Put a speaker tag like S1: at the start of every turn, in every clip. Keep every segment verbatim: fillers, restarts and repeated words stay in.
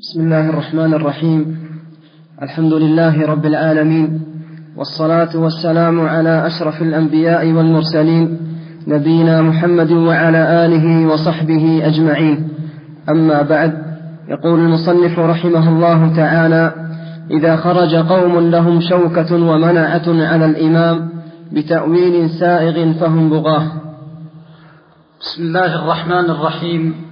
S1: بسم الله الرحمن الرحيم. الحمد لله رب العالمين، والصلاة والسلام على أشرف الأنبياء والمرسلين، نبينا محمد وعلى آله وصحبه أجمعين. أما بعد، يقول المصنف رحمه الله تعالى: إذا خرج قوم لهم شوكة ومنعة على الإمام بتأويل سائغ فهم بغاه.
S2: بسم الله الرحمن الرحيم.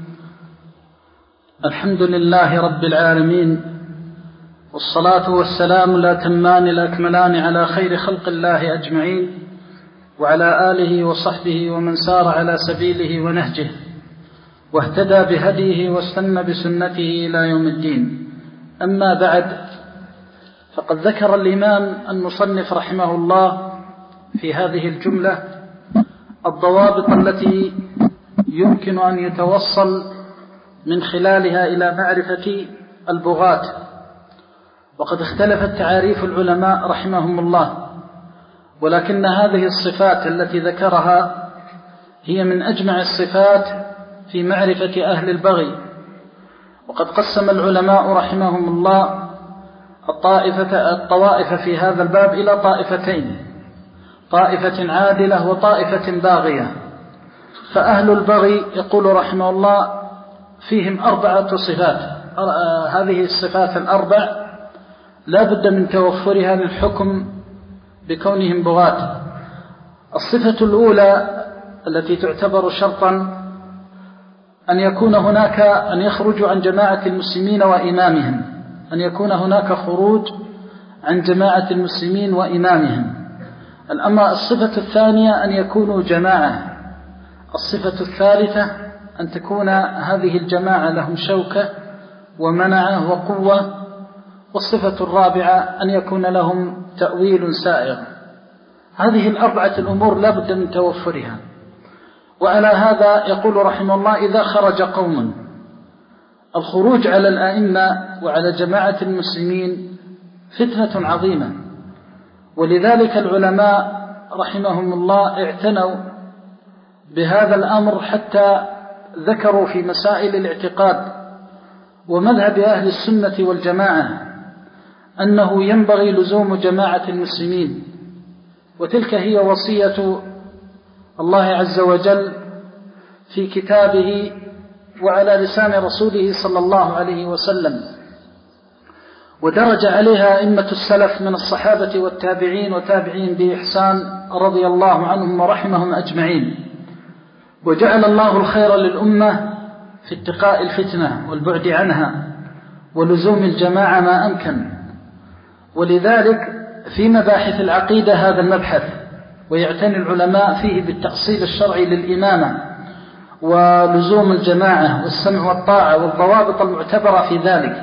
S2: الحمد لله رب العالمين، والصلاة والسلام الأتمان الأكملان على خير خلق الله أجمعين، وعلى آله وصحبه ومن سار على سبيله ونهجه واهتدى بهديه واستنى بسنته إلى يوم الدين. أما بعد، فقد ذكر الإمام المصنف رحمه الله في هذه الجملة الضوابط التي يمكن أن يتوصل من خلالها إلى معرفة البغاة. وقد اختلفت تعاريف العلماء رحمهم الله، ولكن هذه الصفات التي ذكرها هي من أجمع الصفات في معرفة أهل البغي. وقد قسم العلماء رحمهم الله الطائفة الطوائف في هذا الباب إلى طائفتين: طائفة عادلة وطائفة باغية. فأهل البغي يقول رحمه الله فيهم أربعة صفات. هذه الصفات الأربع لا بد من توفرها للحكم بكونهم بغاة. الصفة الأولى التي تعتبر شرطا أن يكون هناك أن يخرجوا عن جماعة المسلمين وإمامهم، أن يكون هناك خروج عن جماعة المسلمين وإمامهم. الأما الصفة الثانية أن يكونوا جماعة. الصفة الثالثة أن تكون هذه الجماعة لهم شوكة ومنعة وقوة. والصفة الرابعة أن يكون لهم تأويل سائغ. هذه الأربعة الأمور لا بد من توفرها. وعلى هذا يقول رحمه الله: إذا خرج قوم، الخروج على الأئمة وعلى جماعة المسلمين فتنة عظيمة. ولذلك العلماء رحمهم الله اعتنوا بهذا الأمر حتى ذكروا في مسائل الاعتقاد ومذهب أهل السنة والجماعة أنه ينبغي لزوم جماعة المسلمين. وتلك هي وصية الله عز وجل في كتابه وعلى لسان رسوله صلى الله عليه وسلم، ودرج عليها أئمة السلف من الصحابة والتابعين وتابعين بإحسان رضي الله عنهم ورحمهم أجمعين. وجعل الله الخير للأمة في اتقاء الفتنة والبعد عنها ولزوم الجماعة ما أمكن. ولذلك في مباحث العقيدة هذا المبحث، ويعتني العلماء فيه بالتأصيل الشرعي للإمامة ولزوم الجماعة والسمع والطاعة والضوابط المعتبرة في ذلك.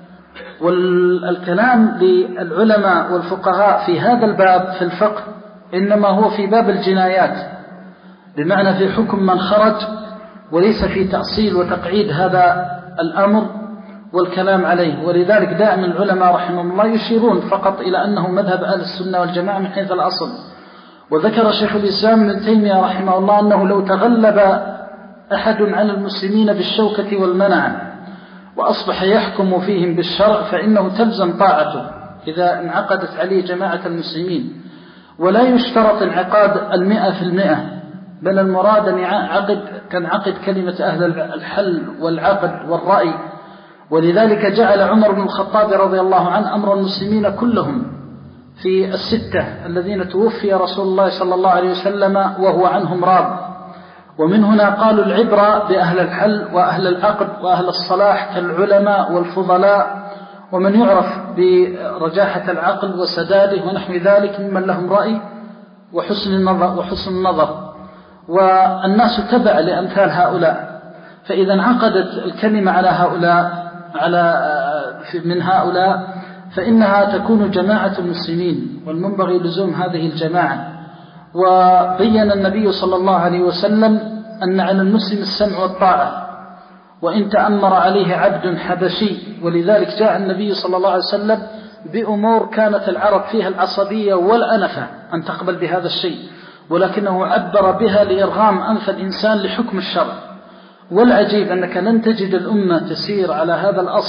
S2: والكلام للعلماء والفقهاء في هذا الباب في الفقه إنما هو في باب الجنايات، بمعنى في حكم من خرج، وليس في تأصيل وتقعيد هذا الأمر والكلام عليه. ولذلك دائما العلماء رحمهم الله يشيرون فقط إلى أنه مذهب أهل السنة والجماعة من حيث الأصل. وذكر شيخ الإسلام ابن تيمية رحمه الله أنه لو تغلب أحد على المسلمين بالشوكة والمنعة وأصبح يحكم فيهم بالشرع فإنه تلزم طاعته إذا انعقدت عليه جماعة المسلمين. ولا يشترط انعقاد المئة في المئة، بل المراد أن يعقد تنعقد كلمة أهل الحل والعقد والرأي. ولذلك جعل عمر بن الخطاب رضي الله عنه أمر المسلمين كلهم في الستة الذين توفي رسول الله صلى الله عليه وسلم وهو عنهم راض. ومن هنا قالوا العبرة بأهل الحل وأهل العقد وأهل الصلاح كالعلماء والفضلاء ومن يعرف برجاحة العقل وسداده ونحو ذلك ممن لهم رأي وحسن النظر وحسن النظر. والناس تبع لأمثال هؤلاء. فإذا انعقدت الكلمة على هؤلاء على من هؤلاء فإنها تكون جماعة المسلمين، والمنبغي لزوم هذه الجماعة. وبين النبي صلى الله عليه وسلم أن على المسلم السمع والطاعة وإن تأمر عليه عبد حبشي. ولذلك جاء النبي صلى الله عليه وسلم بأمور كانت العرب فيها العصبية والأنفة أن تقبل بهذا الشيء، ولكنه عبر بها لإرغام أنف الإنسان لحكم الشرع. والعجيب أنك لن تجد الأمة تسير على هذا الأصل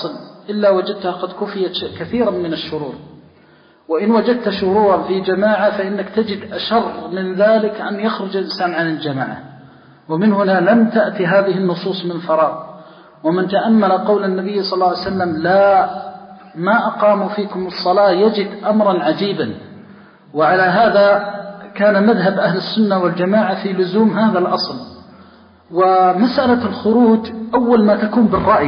S2: إلا وجدتها قد كفيت كثيرا من الشرور. وإن وجدت شرورا في جماعة فإنك تجد أشر من ذلك أن يخرج الإنسان عن الجماعة. ومن هنا لم تأتي هذه النصوص من فراغ. ومن تأمل قول النبي صلى الله عليه وسلم لا ما أقاموا فيكم الصلاة يجد أمرا عجيبا. وعلى هذا كان مذهب أهل السنة والجماعة في لزوم هذا الأصل. ومسألة الخروج أول ما تكون بالرأي،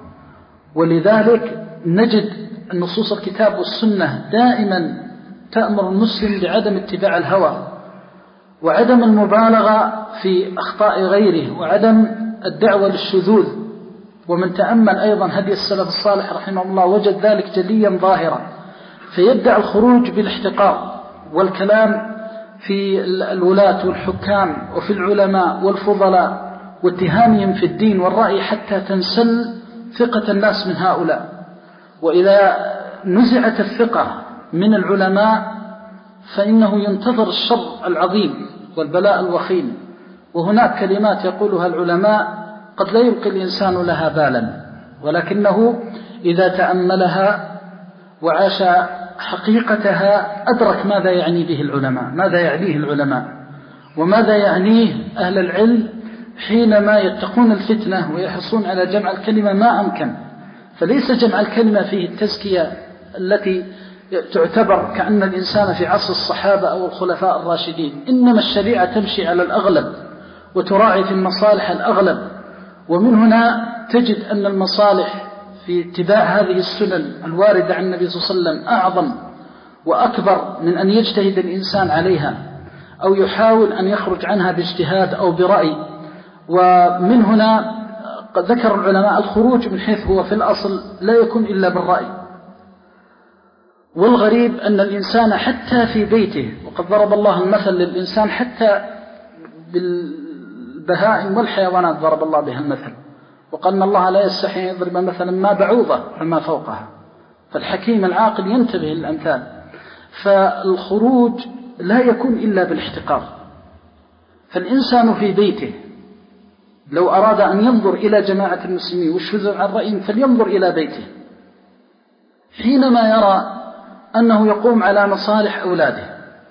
S2: ولذلك نجد النصوص الكتاب والسنة دائما تأمر المسلم بعدم اتباع الهوى وعدم المبالغة في أخطاء غيره وعدم الدعوة للشذوذ. ومن تأمل أيضا هدي السلف الصالح رحمه الله وجد ذلك جليا ظاهرا. فيبدأ الخروج بالاحتقار والكلام في الولاة والحكام وفي العلماء والفضلاء واتهامهم في الدين والرأي حتى تنسل ثقة الناس من هؤلاء. وإذا نزعت الثقة من العلماء فإنه ينتظر الشر العظيم والبلاء الوخيم. وهناك كلمات يقولها العلماء قد لا يلقي الإنسان لها بالا، ولكنه إذا تأملها وعاش حقيقتها أدرك ماذا يعني به العلماء، ماذا يعنيه العلماء وماذا يعنيه أهل العلم حينما يتقون الفتنة ويحرصون على جمع الكلمة ما أمكن. فليس جمع الكلمة فيه التزكية التي تعتبر كأن الإنسان في عصر الصحابة أو الخلفاء الراشدين، إنما الشريعة تمشي على الأغلب وتراعي في المصالح الأغلب. ومن هنا تجد أن المصالح في اتباع هذه السنن الواردة عن النبي صلى الله عليه وسلم أعظم وأكبر من أن يجتهد الإنسان عليها أو يحاول أن يخرج عنها باجتهاد أو برأي. ومن هنا قد ذكر العلماء الخروج من حيث هو في الأصل لا يكون إلا بالرأي. والغريب أن الإنسان حتى في بيته، وقد ضرب الله المثل للإنسان حتى بالبهائم والحيوانات ضرب الله بها المثل، وقال أن الله لا يستحي يضرب مثلا ما بعوضة فما فوقها. فالحكيم العاقل ينتبه للأمثال. فالخروج لا يكون إلا بالاحتقار. فالإنسان في بيته لو أراد أن ينظر إلى جماعة المسلمين والشذوذ عن رأيهم فلينظر إلى بيته. حينما يرى أنه يقوم على مصالح أولاده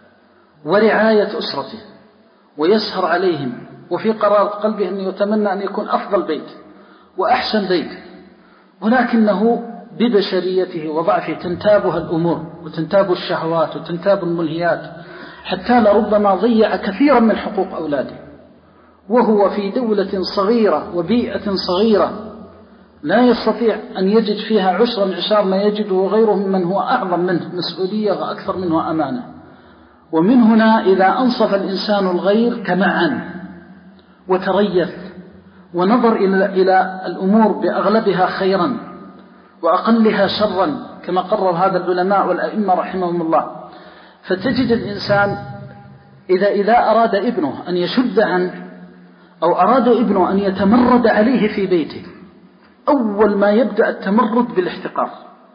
S2: ورعاية أسرته ويسهر عليهم وفي قرار قلبه أن يتمنى أن يكون أفضل بيت وأحسن بيت، ولكنه ببشريته وضعفه تنتابها الأمور وتنتاب الشهوات وتنتاب الملهيات حتى لربما ضيع كثيرا من حقوق أولاده، وهو في دولة صغيرة وبيئة صغيرة لا يستطيع أن يجد فيها عشرا من عشار ما يجده غيره ممن هو أعظم منه مسؤولية وأكثر منه أمانة. ومن هنا إذا أنصف الإنسان الغير تمعن وتريث ونظر إلى إلى الأمور بأغلبها خيرا وأقلها شرا كما قرر هذا العلماء والأئمة رحمهم الله. فتجد الإنسان إذا إذا أراد ابنه أن يشد عنه أو أراد ابنه أن يتمرد عليه في بيته، أول ما يبدأ التمرد بالاحتقار.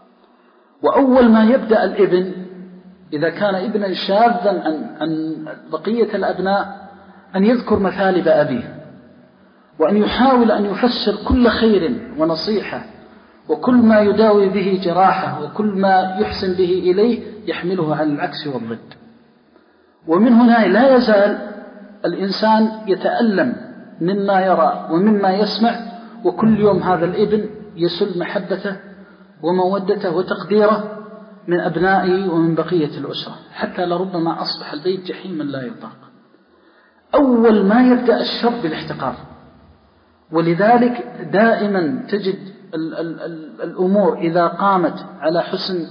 S2: وأول ما يبدأ الابن إذا كان ابنا شاذا عن, عن بقية الأبناء أن يذكر مثالب أبيه وأن يحاول أن يفسر كل خير ونصيحة وكل ما يداوي به جراحة وكل ما يحسن به إليه يحمله على العكس والضد. ومن هنا لا يزال الإنسان يتألم مما يرى ومما يسمع، وكل يوم هذا الابن يسل محبته ومودته وتقديره من أبنائه ومن بقية الأسرة، حتى لربما أصبح البيت جحيما لا يطاق. أول ما يبدأ الشر بالاحتقار. ولذلك دائما تجد ال ال ال الأمور إذا قامت على حسن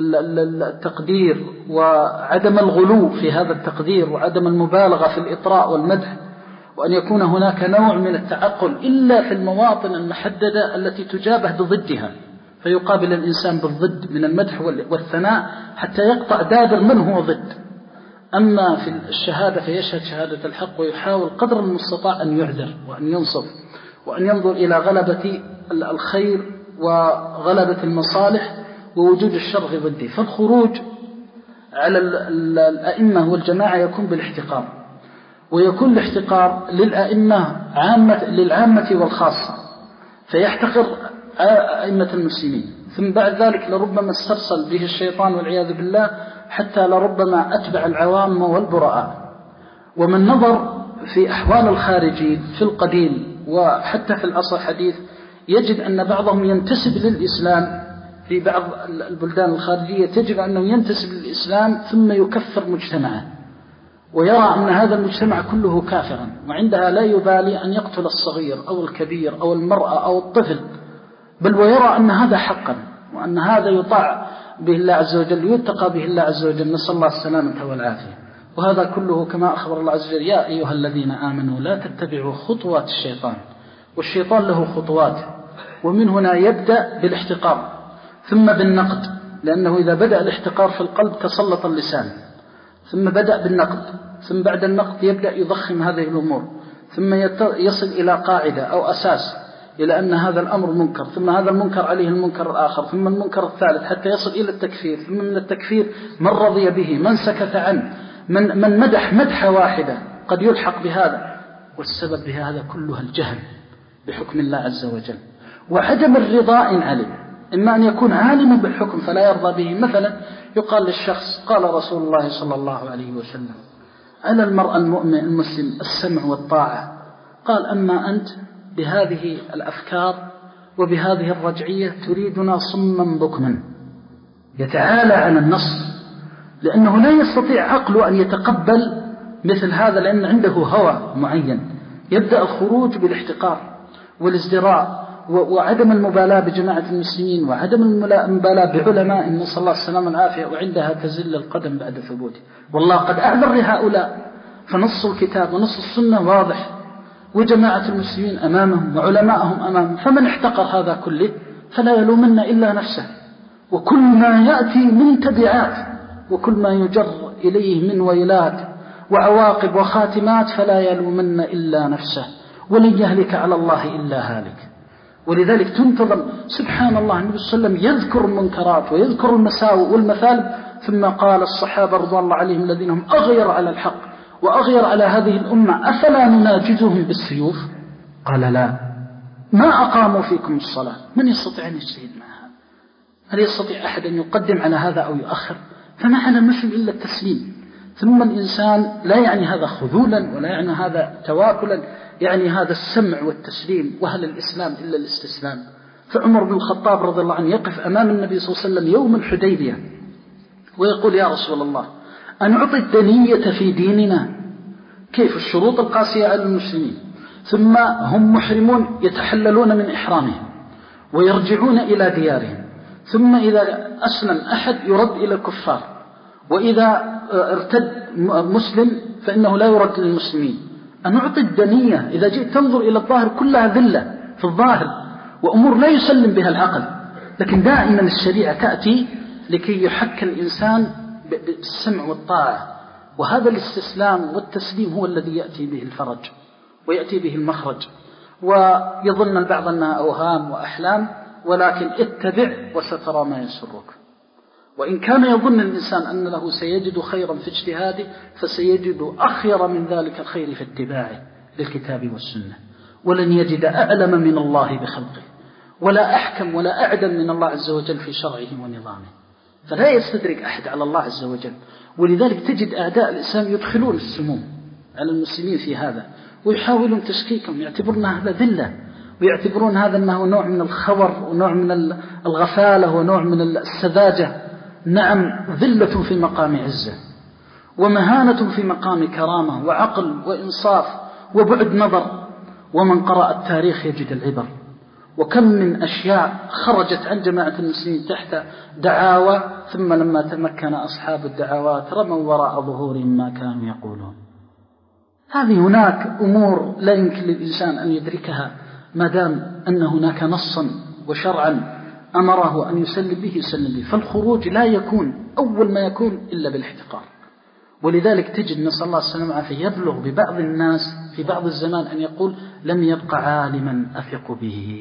S2: التقدير وعدم الغلو في هذا التقدير وعدم المبالغة في الإطراء والمدح، وأن يكون هناك نوع من التعقل إلا في المواطن المحددة التي تجابه بضدها، فيقابل الإنسان بالضد من المدح والثناء حتى يقطع دابر من هو ضد. أما في الشهادة فيشهد شهادة الحق ويحاول قدر المستطاع أن يعذر وأن ينصف وأن ينظر إلى غلبة الخير وغلبة المصالح ووجود الشر في ضده. فالخروج على الأئمة والجماعة يكون بالاحتقار، ويكون الاحتقار للأئمة عامة للعامة والخاصة، فيحتقر أئمة المسلمين، ثم بعد ذلك لربما استرسل به الشيطان والعياذ بالله حتى لربما أتبع العوام والبراء. ومن نظر في أحوال الخارجين في القديم وحتى في العصر الحديث يجد أن بعضهم ينتسب للإسلام في بعض البلدان الخارجية، تجد أنه ينتسب للإسلام ثم يكفر مجتمعه ويرى أن هذا المجتمع كله كافرا، وعندها لا يبالي أن يقتل الصغير أو الكبير أو المرأة أو الطفل، بل ويرى أن هذا حقا وأن هذا يطاع به الله عز وجل يتقى به الله عز وجل، نسأل الله السلامة والعافية. وهذا كله كما أخبر الله عز وجل: يا أيها الذين آمنوا لا تتبعوا خطوات الشيطان، والشيطان له خطوات، ومن هنا يبدأ بالاحتقار ثم بالنقد، لأنه إذا بدأ الاحتقار في القلب تسلط اللسان، ثم بدأ بالنقد، ثم بعد النقد يبدأ يضخم هذه الأمور، ثم يصل إلى قاعدة أو أساس إلى أن هذا الأمر منكر، ثم هذا المنكر عليه المنكر الآخر، ثم المنكر الثالث، حتى يصل إلى التكفير، ثم من التكفير من رضي به، من سكت عنه، من, من مدح مدحة واحدة قد يلحق بهذا. والسبب بهذا كلها الجهل بحكم الله عز وجل وعدم الرضا إن علم، إما أن يكون عالما بالحكم فلا يرضى به. مثلا يقال للشخص: قال رسول الله صلى الله عليه وسلم على المرء المؤمن المسلم السمع والطاعة، قال: أما أنت بهذه الأفكار وبهذه الرجعية تريدنا صما بكما. يتعالى عن النص، لأنه لا يستطيع عقله أن يتقبل مثل هذا، لأن عنده هوى معين. يبدأ الخروج بالاحتقار والازدراء وعدم المبالاة بجماعة المسلمين وعدم المبالاة بعلماء، نسأل الله السلامة والعافية، وعندها تزل القدم بعد ثبوته. والله قد أعذر لهؤلاء، فنص الكتاب ونص السنة واضح، وجماعة المسلمين أمامهم وعلماءهم أمامهم، فمن احتقر هذا كله فلا يلومن إلا نفسه. وكل ما يأتي من تبعات وكل ما يجر إليه من ويلات وعواقب وخاتمات فلا يلومن إلا نفسه، ولن يهلك على الله إلا هالك. ولذلك تنتظر سبحان الله النبي صلى الله عليه وسلم يذكر المنكرات ويذكر المساوئ والمثالب، ثم قال الصحابة رضوان الله عليهم الذين هم أغير على الحق وأغير على هذه الأمة: أفلا نناجزهم بالسيوف؟ قال: لا، ما أقاموا فيكم الصلاة. من يستطيع أن يجتهد مع هذا؟ هل يستطيع أحد أن يقدم على هذا أو يؤخر؟ فما على المسلم إلا التسليم. ثم الإنسان لا يعني هذا خذولا ولا يعني هذا تواكلا، يعني هذا السمع والتسليم. وهل الإسلام إلا الاستسلام؟ فعمر بن الخطاب رضي الله عنه يقف أمام النبي صلى الله عليه وسلم يوم الحديبية ويقول: يا رسول الله، أنعطي الدنية في ديننا؟ كيف الشروط القاسية على المسلمين، ثم هم محرمون يتحللون من إحرامهم ويرجعون إلى ديارهم، ثم إذا أسلم أحد يرد إلى الكفار، وإذا ارتد مسلم فإنه لا يرد للمسلمين. أنعطي الدنية؟ إذا جئت تنظر إلى الظاهر كلها ذلة في الظاهر وأمور لا يسلم بها العقل، لكن دائما الشريعة تأتي لكي يحك الإنسان بالسمع والطاعة، وهذا الاستسلام والتسليم هو الذي يأتي به الفرج ويأتي به المخرج. ويظن البعض أنها أوهام وأحلام، ولكن اتبع وسترى ما يسرك. وإن كان يظن الإنسان أن له سيجد خيرا في اجتهاده، فسيجد أخير من ذلك الخير في اتباعه للكتاب والسنة، ولن يجد أعلم من الله بخلقه، ولا أحكم ولا أعدل من الله عز وجل في شرعه ونظامه. فلا يستدرك أحد على الله عز وجل. ولذلك تجد أعداء الإسلام يدخلون السموم على المسلمين في هذا، ويحاولون تشكيكهم، يعتبرون هذا ذلة، ويعتبرون هذا أنه نوع من الخور ونوع من الغفالة ونوع من السذاجة. نعم، ذلة في مقام عزة، ومهانة في مقام كرامة وعقل وإنصاف وبعد نظر. ومن قرأ التاريخ يجد العبر، وكم من أشياء خرجت عن جماعة المسلمين تحت دعاوى، ثم لما تمكن أصحاب الدعوات رموا وراء ظهورهم ما كانوا يقولون. هذه هناك أمور لا يمكن للإنسان أن يدركها ما دام أن هناك نصا وشرعا أمره أن يسلم به يسلم به. فالخروج لا يكون أول ما يكون إلا بالاحتقار. ولذلك تجد نسأل الله السلامة والعافية يبلغ ببعض الناس في بعض الزمان أن يقول: لم يبقى عالما أثق به.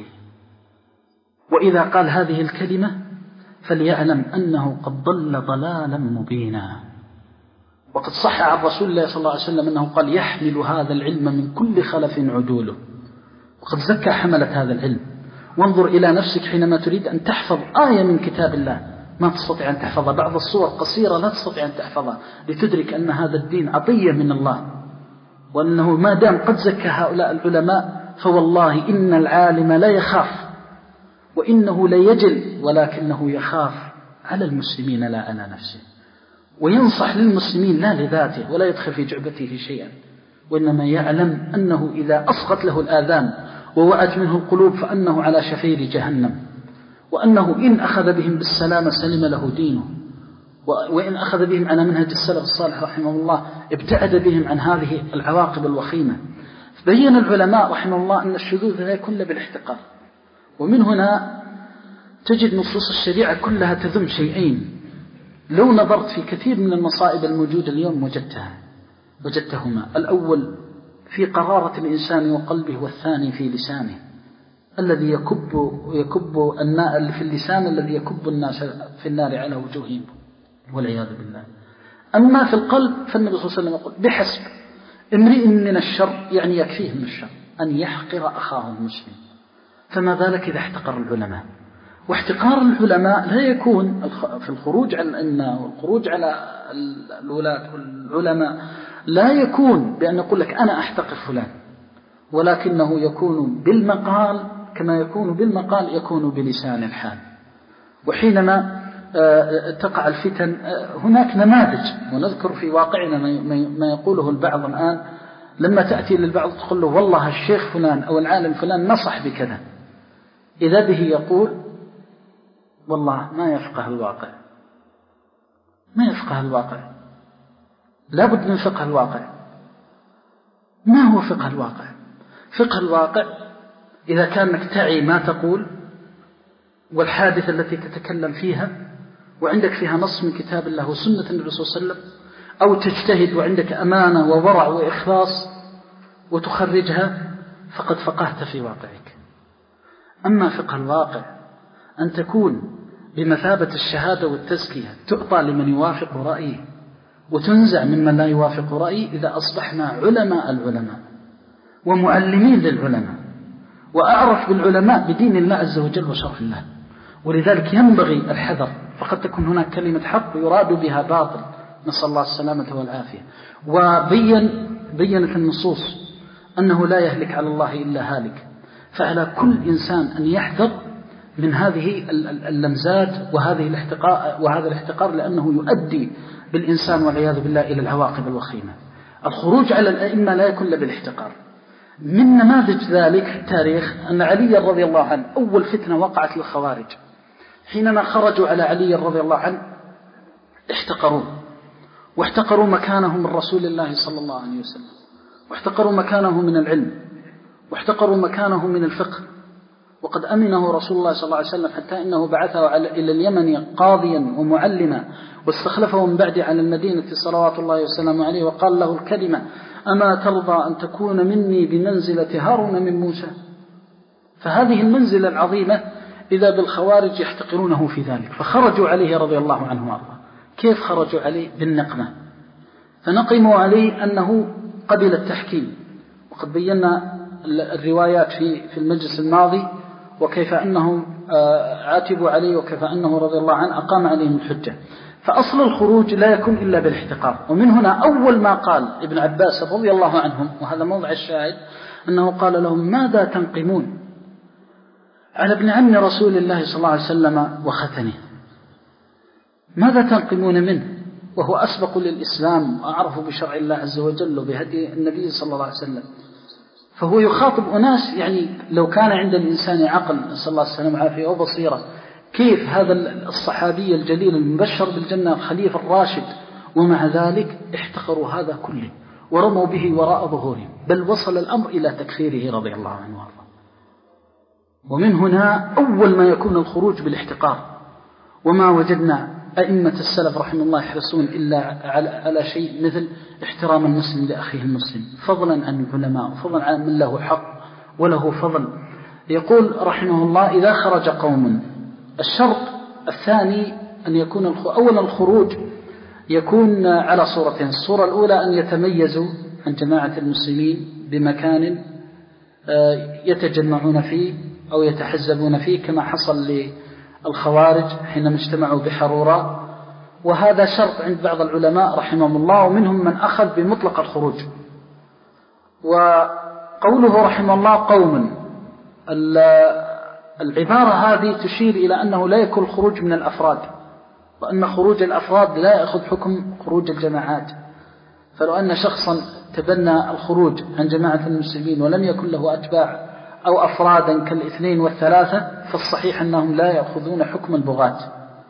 S2: وإذا قال هذه الكلمة فليعلم أنه قد ضل ضلالا مبينا. وقد صح عن رسول الله صلى الله عليه وسلم أنه قال: يحمل هذا العلم من كل خلف عدوله. وقد زكى حملة هذا العلم وانظر إلى نفسك حينما تريد أن تحفظ آية من كتاب الله ما تستطيع أن تحفظها، بعض الصور قصيرة لا تستطيع أن تحفظها، لتدرك أن هذا الدين عطية من الله، وأنه ما دام قد زكى هؤلاء العلماء فوالله إن العالم لا يخاف وإنه لا يجل، ولكنه يخاف على المسلمين لا على نفسه، وينصح للمسلمين لا لذاته ولا يدخل في جعبته شيئا، وإنما يعلم أنه إذا أصغت له الآذان ووعت منه القلوب فأنه على شفير جهنم، وأنه إن أخذ بهم بالسلامة سلم له دينه، وإن أخذ بهم على منهج السلف الصالح رحمه الله ابتعد بهم عن هذه العواقب الوخيمة. بين العلماء رحمه الله أن الشذوذ لا يكون بالاحتقار، ومن هنا تجد نصوص الشريعة كلها تذم شيئين لو نظرت في كثير من المصائب الموجودة اليوم وجدتها وجدتهما: الأول في قرارة الإنسان وقلبه، والثاني في لسانه الذي يكب يكب الناء في اللسان الذي يكب الناس في النار على وجوههم والعياذ بالله. أما في القلب فالنبي صلى الله عليه وسلم يقول: بحسب امرئ من الشر، يعني يكفيه من الشر أن يحقر أخاه المسلم، فما بالك إذا احتقر العلماء. واحتقار العلماء لا يكون في الخروج على الأئمة والخروج على الولاة والعلماء، لا يكون بأن يقول لك أنا أحتقر فلان، ولكنه يكون بالمقال، كما يكون بالمقال يكون بلسان الحال. وحينما تقع الفتن هناك نماذج، ونذكر في واقعنا ما يقوله البعض الآن، لما تأتي للبعض تقول له والله الشيخ فلان أو العالم فلان نصح بكذا، إذا به يقول والله ما يفقه الواقع، ما يفقه الواقع، لا بد من فقه الواقع. ما هو فقه الواقع؟ فقه الواقع إذا كانك تعي ما تقول والحادثة التي تتكلم فيها وعندك فيها نص من كتاب الله وسنة النبي صلى الله عليه وسلم، أو تجتهد وعندك أمانة وورع وإخلاص وتخرجها، فقد فقهت في واقعك. أما فقه الواقع أن تكون بمثابة الشهادة والتزكية، تعطى لمن يوافق رأيه وتنزع ممن لا يوافق رأيه، إذا أصبحنا علماء العلماء ومعلمين للعلماء وأعرف بالعلماء بدين الله عز وجل وشرف الله. ولذلك ينبغي الحذر، فقد تكون هناك كلمة حق يراد بها باطل، نسأل الله السلامة والعافية. وبين بينت النصوص أنه لا يهلك على الله إلا هالك، فعلى كل إنسان أن يحذر من هذه اللمزات وهذه الاحتقار وهذا الاحتقار، لأنه يؤدي بالإنسان والعياذ بالله إلى العواقب الوخيمة. الخروج على الأئمة لا يكون إلا بالاحتقار. من نماذج ذلك في التاريخ أن علي رضي الله عنه أول فتنة وقعت للخوارج، حينما خرجوا على علي رضي الله عنه احتقروه، واحتقروا مكانه من رسول الله صلى الله عليه وسلم، واحتقروا مكانه من العلم، واحتقروا مكانه من الفقه. وقد أمنه رسول الله صلى الله عليه وسلم حتى إنه بعثه إلى اليمن قاضيا ومعلما، واستخلفه من بعد على المدينة صلوات الله وسلامه عليه، وقال له الكلمة: أما ترضى أن تكون مني بمنزلة هارون من موسى؟ فهذه المنزلة العظيمة إذا بالخوارج يحتقرونه في ذلك، فخرجوا عليه رضي الله عنه وارضاه. كيف خرجوا عليه؟ بالنقمة، فنقموا عليه أنه قبل التحكيم، وقد بينا الروايات في في المجلس الماضي، وكيف أنهم عاتبوا عليه وكيف أنه رضي الله عنه أقام عليهم الحجة. فأصل الخروج لا يكون إلا بالاحتقار. ومن هنا أول ما قال ابن عباس رضي الله عنهم، وهذا موضع الشاهد، أنه قال لهم: ماذا تنقمون على ابن عم رسول الله صلى الله عليه وسلم وختنه؟ ماذا تنقمون منه وهو أسبق للإسلام وأعرف بشرع الله عز وجل وبهدي النبي صلى الله عليه وسلم؟ فهو يخاطب أناس، يعني لو كان عند الإنسان عقل نسأل الله السلامة والعافية وبصيرة، كيف هذا الصحابي الجليل المبشر بالجنة الخليفة الراشد، ومع ذلك احتقروا هذا كله ورموا به وراء ظهورهم، بل وصل الأمر إلى تكفيره رضي الله عنه وارضاه. ومن هنا أول ما يكون الخروج بالاحتقار. وما وجدنا أئمة السلف رحمه الله يحرصون إلا على, على شيء مثل احترام المسلم لأخيه المسلم، فضلا عن العلماء، فضلا عن من له حق وله فضل. يقول رحمه الله: إذا خرج قوم، الشرط الثاني أن يكون أولا الخروج يكون على صورتين. الصورة الأولى أن يتميزوا عن جماعة المسلمين بمكان يتجمعون فيه أو يتحزبون فيه كما حصل للخوارج حينما اجتمعوا بحرورة. وهذا شرط عند بعض العلماء رحمهم الله، ومنهم من أخذ بمطلق الخروج. وقوله رحمه الله قوم، العبارة هذه تشير إلى أنه لا يكون الخروج من الأفراد، وأن خروج الأفراد لا يأخذ حكم خروج الجماعات. فلو أن شخصا تبنى الخروج عن جماعة المسلمين ولم يكن له أتباع أو أفرادا كالاثنين والثلاثة، فالصحيح أنهم لا يأخذون حكم البغاة.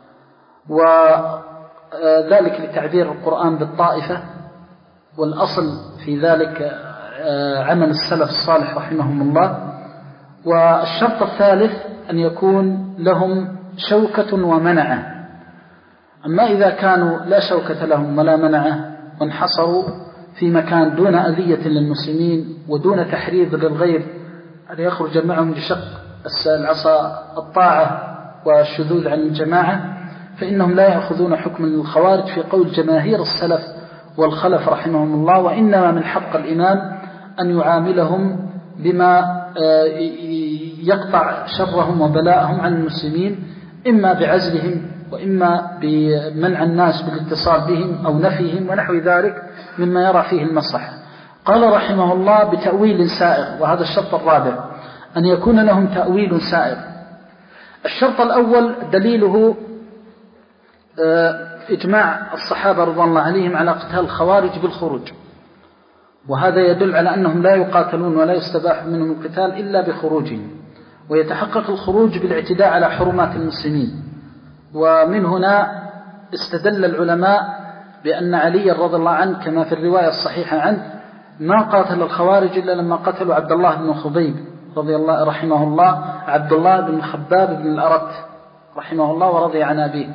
S2: وذلك لتعبير القرآن بالطائفة، والأصل في ذلك عمل السلف الصالح رحمهم الله. والشرط الثالث أن يكون لهم شوكة ومنعة. أما إذا كانوا لا شوكة لهم ولا منعة وانحصروا في مكان دون أذية للمسلمين ودون تحريض للغير أن يخرج معهم لشق العصا الطاعة والشذوذ عن الجماعة، فإنهم لا يأخذون حكم الخوارج في قول جماهير السلف والخلف رحمهم الله. وإنما من حق الإمام أن يعاملهم بما يقطع شرهم وبلاءهم عن المسلمين، إما بعزلهم وإما بمنع الناس بالاتصال بهم أو نفيهم ونحو ذلك مما يرى فيه المصلحة. قال رحمه الله بتأويل سائغ، وهذا الشرط الرابع، أن يكون لهم تأويل سائغ. الشرط الأول دليله إجماع الصحابة رضوان الله عليهم على قتال الخوارج بالخروج، وهذا يدل على أنهم لا يقاتلون ولا يستباح منهم القتال إلا بخروجهم، ويتحقق الخروج بالاعتداء على حرمات المسلمين. ومن هنا استدل العلماء بأن علي رضي الله عنه كما في الرواية الصحيحة عنه ما قاتل الخوارج إلا لما قتلوا عبد الله بن خبيب رضي الله رحمه الله، عبد الله بن خباب بن الأرت رحمه الله ورضي عن أبيه.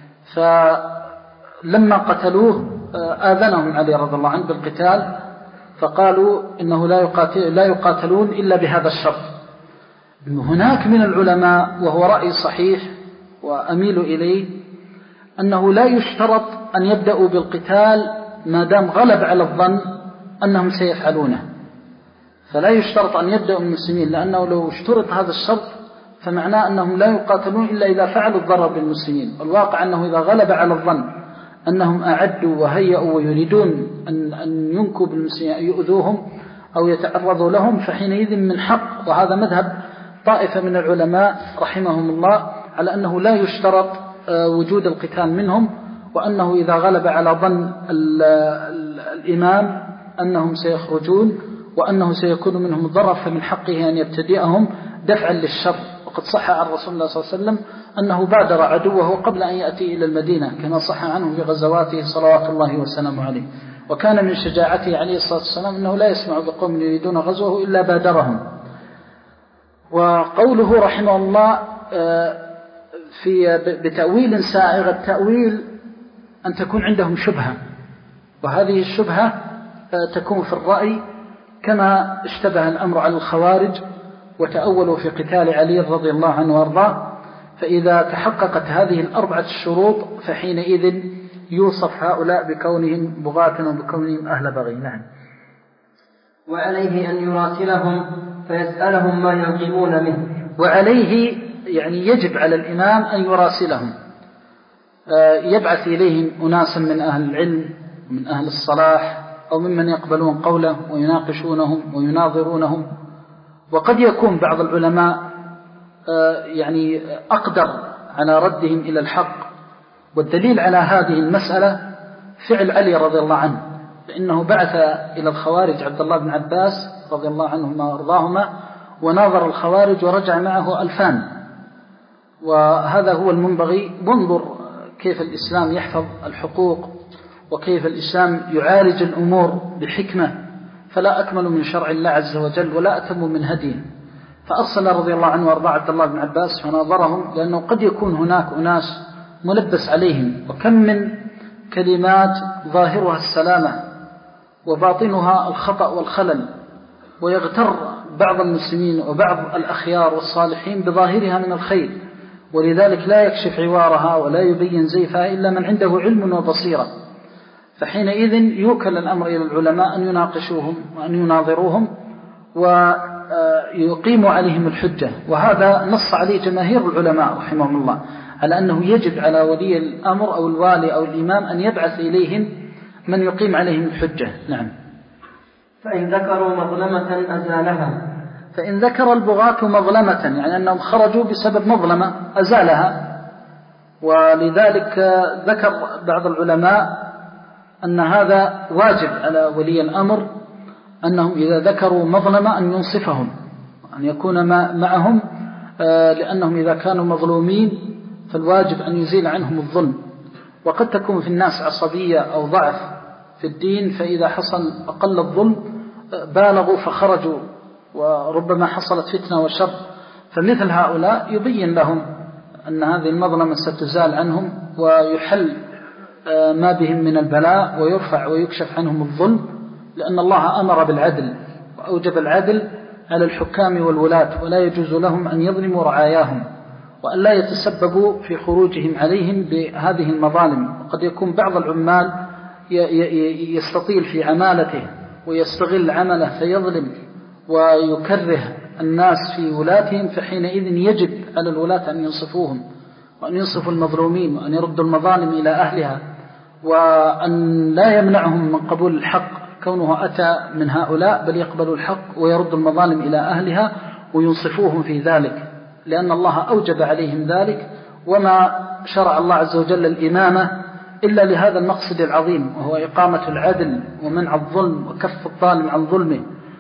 S2: فلما قتلوه آذنهم علي رضي الله عنه بالقتال، فقالوا إنه لا يقاتل لا يقاتلون إلا بهذا الشرط. هناك من العلماء وهو رأي صحيح وأميل إليه أنه لا يشترط أن يبدأوا بالقتال ما دام غلب على الظن أنهم سيفعلونه، فلا يشترط أن يبدأوا المسلمين، لأنه لو اشترط هذا الشرط فمعناه أنهم لا يقاتلون إلا إذا فعلوا الضرر بالمسلمين. الواقع أنه إذا غلب على الظن أنهم أعدوا وهيئوا ويريدون أن, أن ينكوا بالمسلمين أن يؤذوهم أو يتعرضوا لهم، فحينئذ من حق، وهذا مذهب طائفة من العلماء رحمهم الله، على أنه لا يشترط وجود القتال منهم، وأنه إذا غلب على ظن الإمام أنهم سيخرجون وأنه سيكون منهم ضرر فمن حقه أن يبتدئهم دفعا للشر. وقد صح عن رسول الله صلى الله عليه وسلم أنه بادر عدوه قبل أن يأتي إلى المدينة، كما صح عنه في غزواته صلوات الله وسلامه عليه. وكان من شجاعته عليه الصلاة والسلام أنه لا يسمع بقوم يريدون غزوه إلا بادرهم. وقوله رحمه الله في بتأويل سائغ، التأويل أن تكون عندهم شبهة، وهذه الشبهة تكون في الرأي كما اشتبه الأمر على الخوارج وتأولوا في قتال علي رضي الله عنه وارضاه. فإذا تحققت هذه الأربعة الشروط فحينئذ يوصف هؤلاء بكونهم بغاة وبكونهم أهل بغي. نعم.
S1: وعليه أن يراسلهم فيسألهم ما ينقمون منه.
S2: وعليه يعني يجب على الإمام أن يراسلهم، يبعث إليهم أناسا من أهل العلم ومن أهل الصلاح أو ممن يقبلون قوله ويناقشونهم ويناظرونهم. وقد يكون بعض العلماء يعني أقدر على ردهم إلى الحق، والدليل على هذه المسألة فعل علي رضي الله عنه، لأنه بعث إلى الخوارج عبد الله بن عباس رضي الله عنهما وارضاهما، وناظر الخوارج ورجع معه ألفان. وهذا هو المنبغي. وانظر كيف الإسلام يحفظ الحقوق وكيف الإسلام يعالج الأمور بحكمة، فلا أكمل من شرع الله عز وجل ولا أتم من هديه. فأرسل رضي الله عنه وارضاه عبد الله بن عباس فناظرهم، لأنه قد يكون هناك أناس ملبس عليهم، وكم من كلمات ظاهرها السلامة وباطنها الخطأ والخلل، ويغتر بعض المسلمين وبعض الأخيار والصالحين بظاهرها من الخير، ولذلك لا يكشف عوارها ولا يبين زيفها إلا من عنده علم وبصيرة. فحينئذ يوكل الأمر إلى العلماء أن يناقشوهم وأن يناظروهم، و ويقيم عليهم الحجة. وهذا نص عليه جماهير العلماء رحمهم الله على أنه يجب على ولي الأمر أو الوالي أو الإمام أن يبعث إليهم من يقيم عليهم الحجة. نعم.
S1: فإن ذكروا مظلمة أزالها
S2: فإن ذكر البغاة مظلمة يعني أنهم خرجوا بسبب مظلمة أزالها. ولذلك ذكر بعض العلماء أن هذا واجب على ولي الأمر أنهم إذا ذكروا مظلمة أن ينصفهم، أن يكون معهم، لأنهم إذا كانوا مظلومين فالواجب أن يزيل عنهم الظلم. وقد تكون في الناس عصبية أو ضعف في الدين، فإذا حصل أقل الظلم بالغوا فخرجوا وربما حصلت فتنة وشر، فمثل هؤلاء يبين لهم أن هذه المظلمة ستزال عنهم ويحل ما بهم من البلاء ويرفع ويكشف عنهم الظلم، لأن الله أمر بالعدل وأوجب العدل على الحكام والولاة، ولا يجوز لهم أن يظلموا رعاياهم وأن لا يتسببوا في خروجهم عليهم بهذه المظالم. وقد يكون بعض العمال يستطيل في عمالته ويستغل عمله فيظلم ويكره الناس في ولاتهم، فحينئذ يجب على الولاة أن ينصفوهم وأن ينصفوا المظلومين وأن يردوا المظالم إلى أهلها، وأن لا يمنعهم من قبول الحق كونه أتى من هؤلاء، بل يقبلوا الحق ويردوا المظالم إلى أهلها وينصفوهم في ذلك، لأن الله أوجب عليهم ذلك. وما شرع الله عز وجل الإمامة إلا لهذا المقصد العظيم، وهو إقامة العدل ومنع الظلم وكف الظالم عن ظلمه.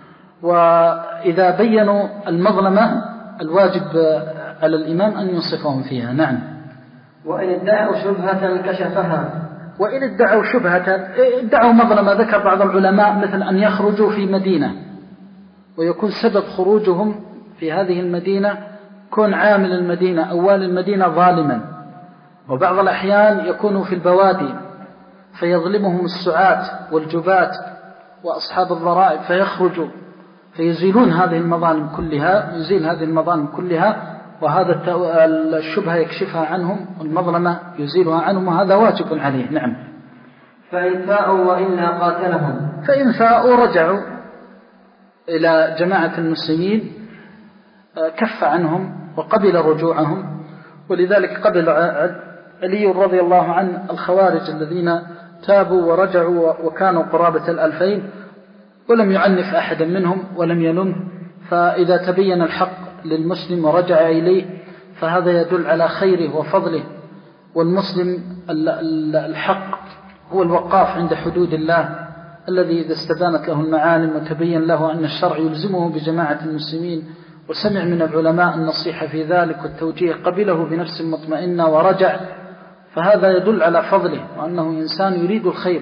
S2: وإذا بينوا المظلمة الواجب على الإمام أن ينصفهم فيها. نعم.
S1: وإن ادعوا شبهة كشفها
S2: وإن ادعوا شبهة ادعوا مظلمة. ذكر بعض العلماء مثل أن يخرجوا في مدينة ويكون سبب خروجهم في هذه المدينة كون عامل المدينة أو والي المدينة ظالما، وبعض الأحيان يكونوا في البوادي فيظلمهم السعاة والجبات وأصحاب الضرائب فيخرجوا فيزيلون هذه المظالم كلها، يزيل هذه المظالم كلها، وهذا الشبهة يكشفها عنهم والمظلمة يزيلها عنهم، وهذا واجب عليه. نعم.
S1: فإن فاءوا وإلا قاتلهم
S2: فإن فاءوا رجعوا إلى جماعة المسلمين كف عنهم وقبل رجوعهم. ولذلك قبل علي رضي الله عنه الخوارج الذين تابوا ورجعوا وكانوا قرابة الألفين، ولم يعنف أحدا منهم ولم يلم. فإذا تبين الحق للمسلم ورجع إليه فهذا يدل على خيره وفضله. والمسلم الحق هو الوقاف عند حدود الله الذي إذا استبانت له المعالم وتبين له أن الشرع يلزمه بجماعة المسلمين وسمع من العلماء النصيحة في ذلك والتوجيه قبله بنفس مطمئنة ورجع، فهذا يدل على فضله وأنه إنسان يريد الخير،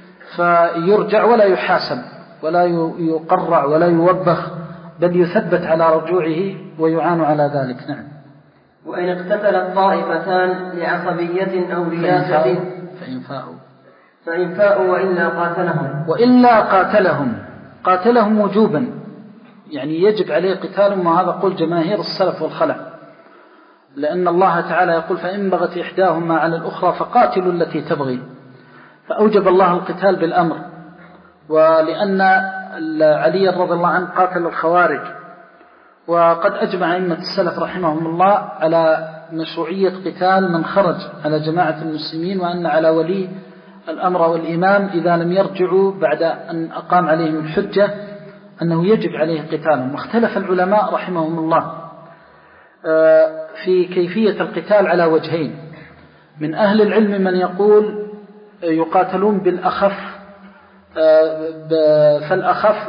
S2: فيرجع ولا يحاسب ولا يقرع ولا يوبخ، بل يثبت على رجوعه ويعان على ذلك. نعم.
S1: وإن اقتتلت طائفتان لعصبية أو رياسة
S2: فإن فاءوا
S1: فإن فاءوا وإلا قاتلهم
S2: وإلا قاتلهم قاتلهم وجوبا، يعني يجب عليه قتالهم، وهذا قول جماهير السلف والخلف، لأن الله تعالى يقول فإن بغت إحداهما على الأخرى فقاتلوا التي تبغي، فأوجب الله القتال بالأمر. ولأن علي رضي الله عنه قاتل الخوارج، وقد أجمع أئمة السلف رحمهم الله على مشروعية قتال من خرج على جماعة المسلمين، وأن على ولي الأمر والإمام إذا لم يرجعوا بعد أن أقام عليهم الحجة أنه يجب عليه قتالهم. واختلف العلماء رحمهم الله في كيفية القتال على وجهين. من أهل العلم من يقول يقاتلون بالأخف، فالأخف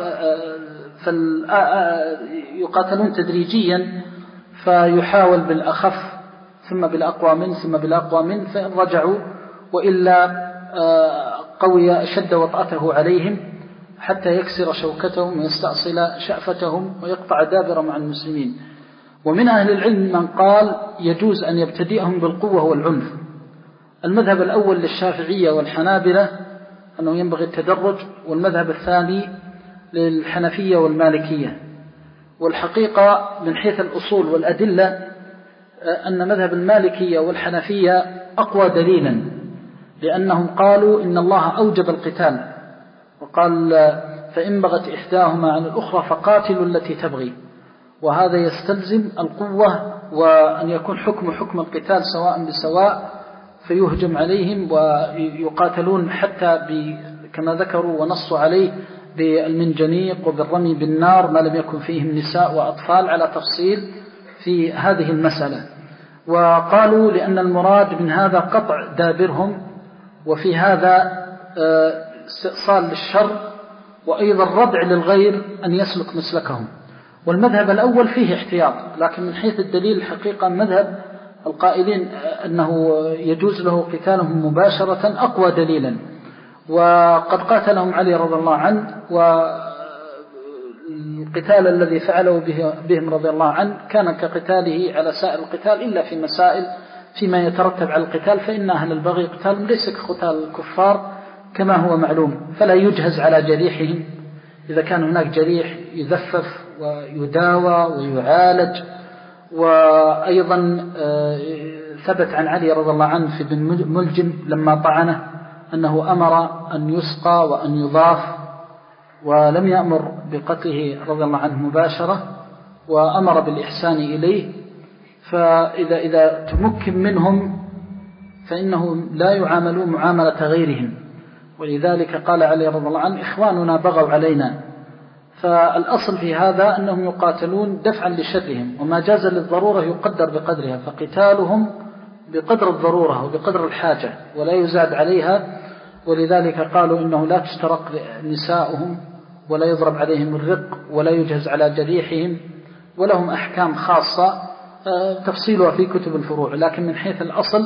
S2: يقاتلون تدريجيا، فيحاول بالأخف ثم بالأقوى منه ثم بالأقوى منه، فإن رجعوا وإلا قوي شد وطأته عليهم حتى يكسر شوكتهم ويستأصل شأفتهم ويقطع دابر مع المسلمين. ومن أهل العلم من قال يجوز أن يبتدئهم بالقوة والعنف. المذهب الأول للشافعية والحنابلة أنه ينبغي التدرج، والمذهب الثاني للحنفية والمالكية. والحقيقة من حيث الأصول والأدلة أن مذهب المالكية والحنفية أقوى دليلا، لأنهم قالوا إن الله أوجب القتال، وقال فإن بغت إحداهما عن الأخرى فقاتلوا التي تبغي، وهذا يستلزم القوة وأن يكون حكم حكم القتال سواء بسواء، فيهجم عليهم ويقاتلون حتى كما ذكروا ونصوا عليه بالمنجنيق وبالرمي بالنار ما لم يكن فيهم نساء وأطفال على تفصيل في هذه المسألة. وقالوا لأن المراد من هذا قطع دابرهم، وفي هذا استئصال للشر وأيضا ردع للغير أن يسلك مسلكهم. والمذهب الأول فيه احتياط، لكن من حيث الدليل الحقيقة مذهب القائلين أنه يجوز له قتالهم مباشرة أقوى دليلا، وقد قاتلهم علي رضي الله عنه، والقتال الذي فعله بهم رضي الله عنه كان كقتاله على سائر القتال إلا في مسائل فيما يترتب على القتال، فإن أهل البغي قتال ليس كقتال الكفار كما هو معلوم، فلا يجهز على جريحهم. إذا كان هناك جريح يذفف ويداوى ويعالج. وأيضا ثبت عن علي رضي الله عنه في بن ملجم لما طعنه أنه أمر أن يسقى وأن يضاف، ولم يأمر بقتله رضي الله عنه مباشرة، وأمر بالإحسان إليه. فإذا إذا تمكن منهم فإنهم لا يعاملون معاملة غيرهم، ولذلك قال علي رضي الله عنه إخواننا بغوا علينا. فالأصل في هذا أنهم يقاتلون دفعا لشرهم، وما جاز للضرورة يقدر بقدرها، فقتالهم بقدر الضرورة وبقدر الحاجة ولا يزاد عليها. ولذلك قالوا إنه لا تشترق نساؤهم ولا يضرب عليهم الرق ولا يجهز على جريحهم، ولهم أحكام خاصة تفصيلها في كتب الفروع. لكن من حيث الأصل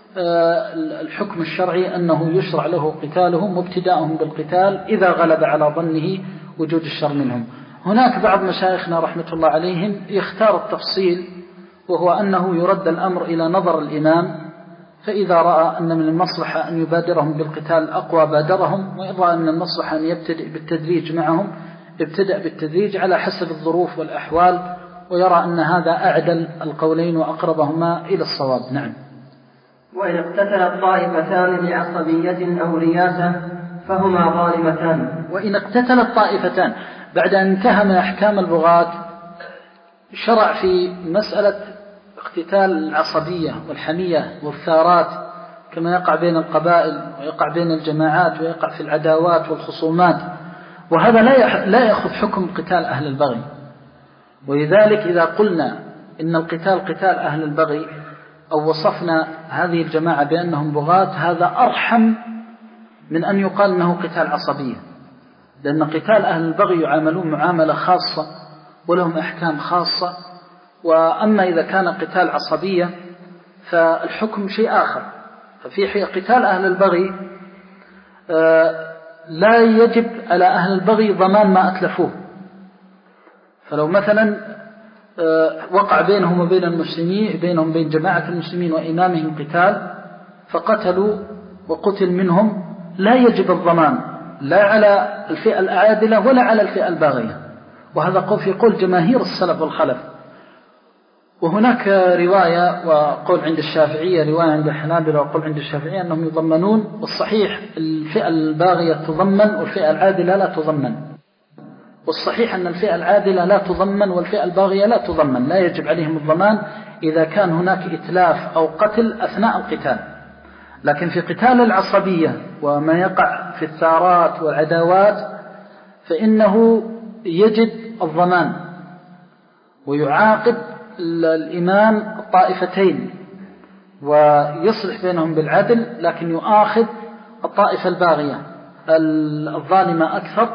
S2: الحكم الشرعي أنه يشرع له قتالهم وابتداءهم بالقتال إذا غلب على ظنه وجود الشر منهم. هناك بعض مشايخنا رحمة الله عليهم يختار التفصيل، وهو أنه يرد الأمر إلى نظر الإمام، فإذا رأى أن من المصلحة أن يبادرهم بالقتال أقوى بادرهم، وإن رأى أن المصلحة أن يبتدئ بالتدريج معهم ابتدأ بالتدريج على حسب الظروف والأحوال، ويرى أن هذا أعدل القولين وأقربهما إلى الصواب. نعم.
S1: وإن اقتتل الطائفتان بعصبية أو رياسة فهما ظالمتان.
S2: وإن اقتتل الطائفتان بعد أن انتهى من أحكام البغاة شرع في مسألة اقتتال العصبية والحمية والثارات، كما يقع بين القبائل ويقع بين الجماعات ويقع في العداوات والخصومات، وهذا لا يأخذ حكم قتال أهل البغي. ولذلك إذا قلنا إن القتال قتال أهل البغي أو وصفنا هذه الجماعة بأنهم بغاة، هذا أرحم من أن يقال أنه قتال عصبية، لأن قتال أهل البغي يعاملون معاملة خاصة ولهم أحكام خاصة. وأما إذا كان قتال عصبية فالحكم شيء آخر. ففي قتال أهل البغي لا يجب على أهل البغي ضمان ما أتلفوه. فلو مثلا وقع بينهم وبين المسلمين بينهم بين جماعة المسلمين وإمامهم قتال فقتلوا وقتل منهم، لا يجب الضمان لا على الفئة العادلة ولا على الفئة الباغية، وهذا قول في قول جماهير السلف والخلف. وهناك رواية وقول عند الشافعية، رواية عند الحنابلة وقول عند الشافعية أنهم يضمنون، والصحيح الفئة الباغية تضمن والفئة العادلة لا تضمن، والصحيح أن الفئة العادلة لا تضمن والفئة الباغية لا تضمن، لا يجب عليهم الضمان إذا كان هناك إتلاف أو قتل أثناء القتال. لكن في قتال العصبية وما يقع في الثارات والعداوات فإنه يجب الضمان، ويعاقب الإمام الطائفتين ويصلح بينهم بالعدل، لكن يؤاخذ الطائفة الباغية الظالمة أكثر.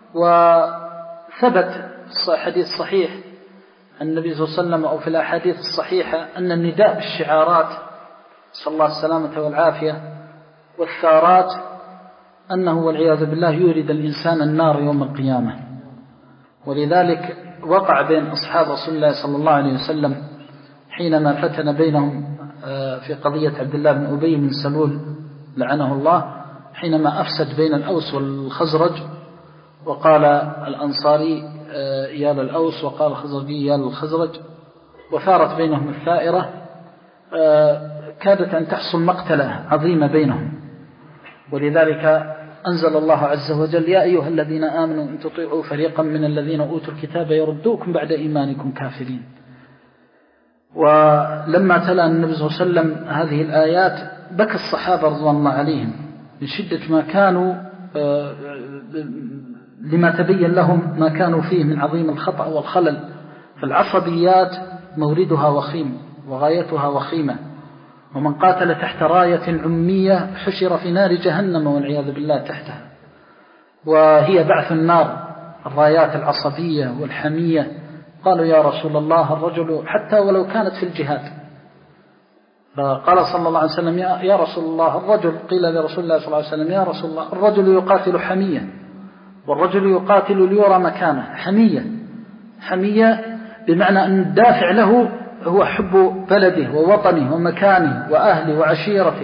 S2: وثبت حديث صحيح عن النبي صلى الله عليه وسلم أو في الأحاديث الصحيحة أن النداء بالشعارات صلى الله السلامة والعافية والثارات أنه والعياذ بالله يورد الإنسان النار يوم القيامة. ولذلك وقع بين أصحاب رسول الله صلى الله عليه وسلم حينما فتن بينهم في قضية عبد الله بن أبي بن سلول لعنه الله، حينما أفسد بين الأوس والخزرج، وقال الأنصاري يا للأوس وقال الخزرجي يا للخزرج، وثارت بينهم الثائرة، كادت أن تحصل مقتلة عظيمة بينهم. ولذلك أنزل الله عز وجل يا أيها الذين آمنوا إن تطيعوا فريقا من الذين أوتوا الكتاب يردوكم بعد إيمانكم كافرين. ولما تلا النبي صلى الله عليه وسلم هذه الآيات بكى الصحابة رضوان الله عليهم من شدة ما كانوا لما تبين لهم ما كانوا فيه من عظيم الخطأ والخلل. فالعصبيات موردها وخيم وغايتها وخيمة، ومن قاتل تحت راية عمية حشر في نار جهنم والعياذ بالله تحتها، وهي بعث النار الرايات العصبية والحمية. قالوا يا رسول الله الرجل حتى ولو كانت في الجهاد، فقال صلى الله عليه وسلم يا رسول الله الرجل، قيل لرسول الله صلى الله عليه وسلم يا رسول الله الرجل يقاتل حمية والرجل يقاتل ليرى مكانه. حمية حمية بمعنى أن الدافع له هو حب بلده ووطنه ومكانه وأهله وعشيرته.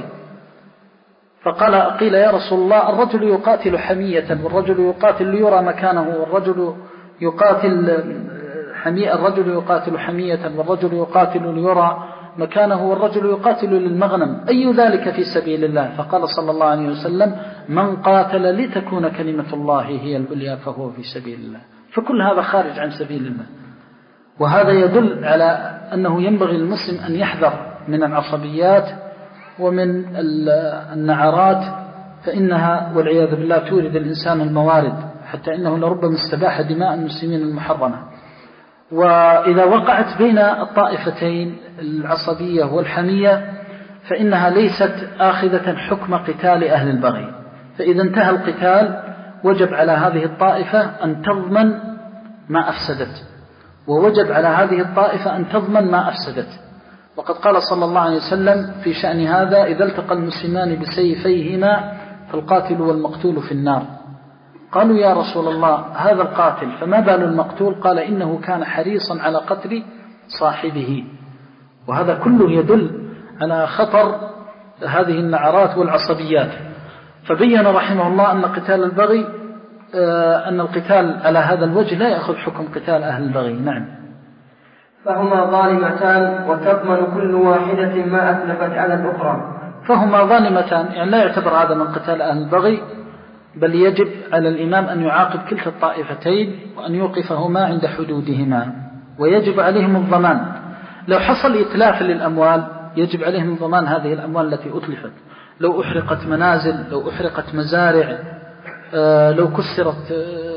S2: فقال قيل يا رسول الله الرجل يقاتل حمية والرجل يقاتل ليرى مكانه والرجل يقاتل حمية الرجل يقاتل حمية والرجل يقاتل ليرى مكانه والرجل يقاتل للمغنم، أي ذلك في سبيل الله؟ فقال صلى الله عليه وسلم من قاتل لتكون كلمة الله هي العليا فهو في سبيل الله. فكل هذا خارج عن سبيل الله، وهذا يدل على أنه ينبغي المسلم أن يحذر من العصبيات ومن النعرات، فإنها والعياذ بالله تورد الإنسان الموارد، حتى إنه لربما استباح دماء المسلمين المحرمة. وإذا وقعت بين الطائفتين العصبية والحمية فإنها ليست آخذة حكم قتال أهل البغي، فإذا انتهى القتال وجب على هذه الطائفة أن تضمن ما أفسدت، ووجب على هذه الطائفة أن تضمن ما أفسدت. وقد قال صلى الله عليه وسلم في شأن هذا إذا التقى المسلمان بسيفيهما فالقاتل والمقتول في النار. قالوا يا رسول الله هذا القاتل فما بال المقتول؟ قال إنه كان حريصا على قتل صاحبه. وهذا كله يدل على خطر هذه النعرات والعصبيات. فبين رحمه الله أن قتال البغي أن القتال على هذا الوجه لا يأخذ حكم قتال أهل البغي. نعم.
S1: فهما ظالمتان وتضمن كل واحدة ما أتلفت على الأخرى.
S2: فهما ظالمتان يعني لا يعتبر هذا من قتال أهل البغي، بل يجب على الإمام أن يعاقب كلتا الطائفتين وأن يوقفهما عند حدودهما، ويجب عليهم الضمان. لو حصل إتلاف للأموال يجب عليهم الضمان هذه الأموال التي أتلفت. لو أحرقت منازل، لو أحرقت مزارع، لو كسرت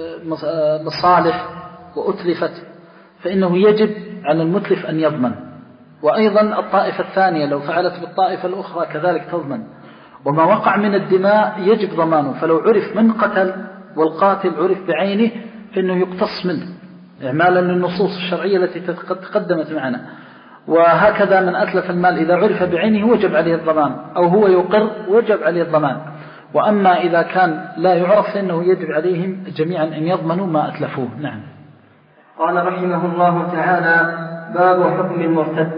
S2: مصالح وأتلفت، فإنه يجب على المتلف أن يضمن. وأيضا الطائفة الثانية لو فعلت بالطائفة الأخرى كذلك تضمن. وما وقع من الدماء يجب ضمانه، فلو عرف من قتل والقاتل عرف بعينه فإنه يقتص منه إعمالا للنصوص الشرعية التي تقدمت معنا. وهكذا من أتلف المال إذا عرف بعينه وجب عليه الضمان، أو هو يقر وجب عليه الضمان. وأما إذا كان لا يعرف فإنه يجب عليهم جميعا أن يضمنوا ما أتلفوه. نعم.
S1: قال رحمه الله تعالى باب حكم المرتد.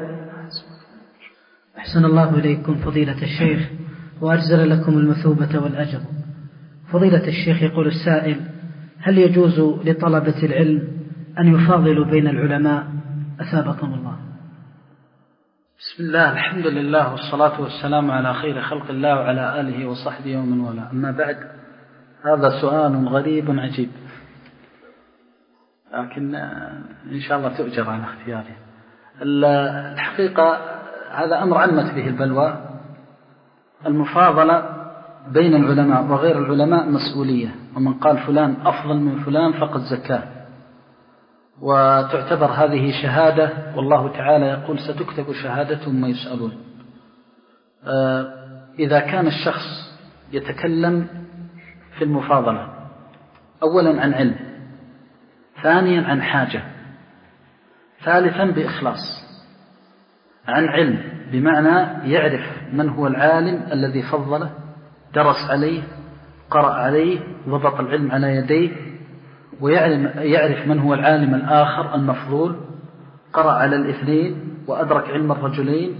S3: أحسن الله إليكم فضيلة الشيخ وأجزل لكم المثوبة والأجر. فضيلة الشيخ يقول السائل هل يجوز لطلبة العلم أن يفاضلوا بين العلماء؟ أثابكم الله.
S2: بسم الله الحمد لله والصلاة والسلام على خير خلق الله وعلى آله وصحبه ومن والاه. أما بعد، هذا سؤال غريب عجيب، لكن إن شاء الله تؤجر على اختياره. الحقيقة هذا أمر عمت به البلوى. المفاضلة بين العلماء وغير العلماء مسؤولية، ومن قال فلان أفضل من فلان فقد زكاه، وتعتبر هذه شهادة، والله تعالى يقول ستكتب شهادتهم ما يسألون. إذا كان الشخص يتكلم في المفاضلة أولا عن علم، ثانيا عن حاجة، ثالثا بإخلاص. عن علم بمعنى يعرف من هو العالم الذي فضله، درس عليه، قرأ عليه، ضبط العلم على يديه، ويعرف من هو العالم الآخر المفضول، قرأ على الاثنين وأدرك علم الرجلين.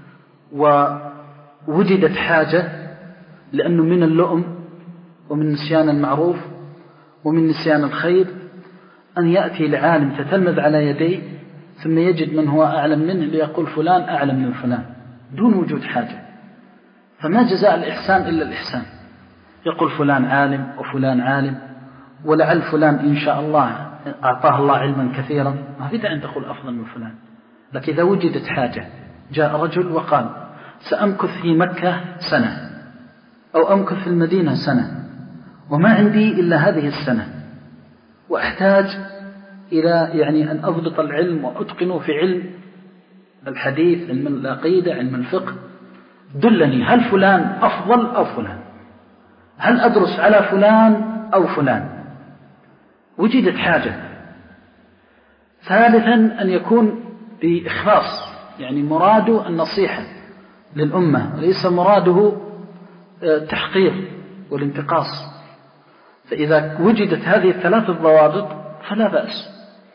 S2: ووجدت حاجة لأنه من اللؤم ومن نسيان المعروف ومن نسيان الخير أن يأتي لعالم تتلمذ على يديه ثم يجد من هو أعلم منه ليقول فلان أعلم من فلان دون وجود حاجة. فما جزاء الإحسان إلا الإحسان. يقول فلان عالم وفلان عالم، ولعل فلان إن شاء الله أعطاه الله علما كثيرا، ما في داعي أن تقول أفضل من فلان. لكن إذا وجدت حاجة، جاء رجل وقال سأمكث في مكة سنة أو أمكث في المدينة سنة وما عندي إلا هذه السنة، وأحتاج إلى يعني أن أضبط العلم وأتقنه في علم الحديث، علم العقيدة، علم الفقه، دلني هل فلان أفضل أو فلان، هل أدرس على فلان أو فلان. وجدت حاجة. ثالثا أن يكون بإخلاص، يعني مراده النصيحة للأمة وليس مراده تحقير والانتقاص. فإذا وجدت هذه الثلاث الضوابط فلا بأس.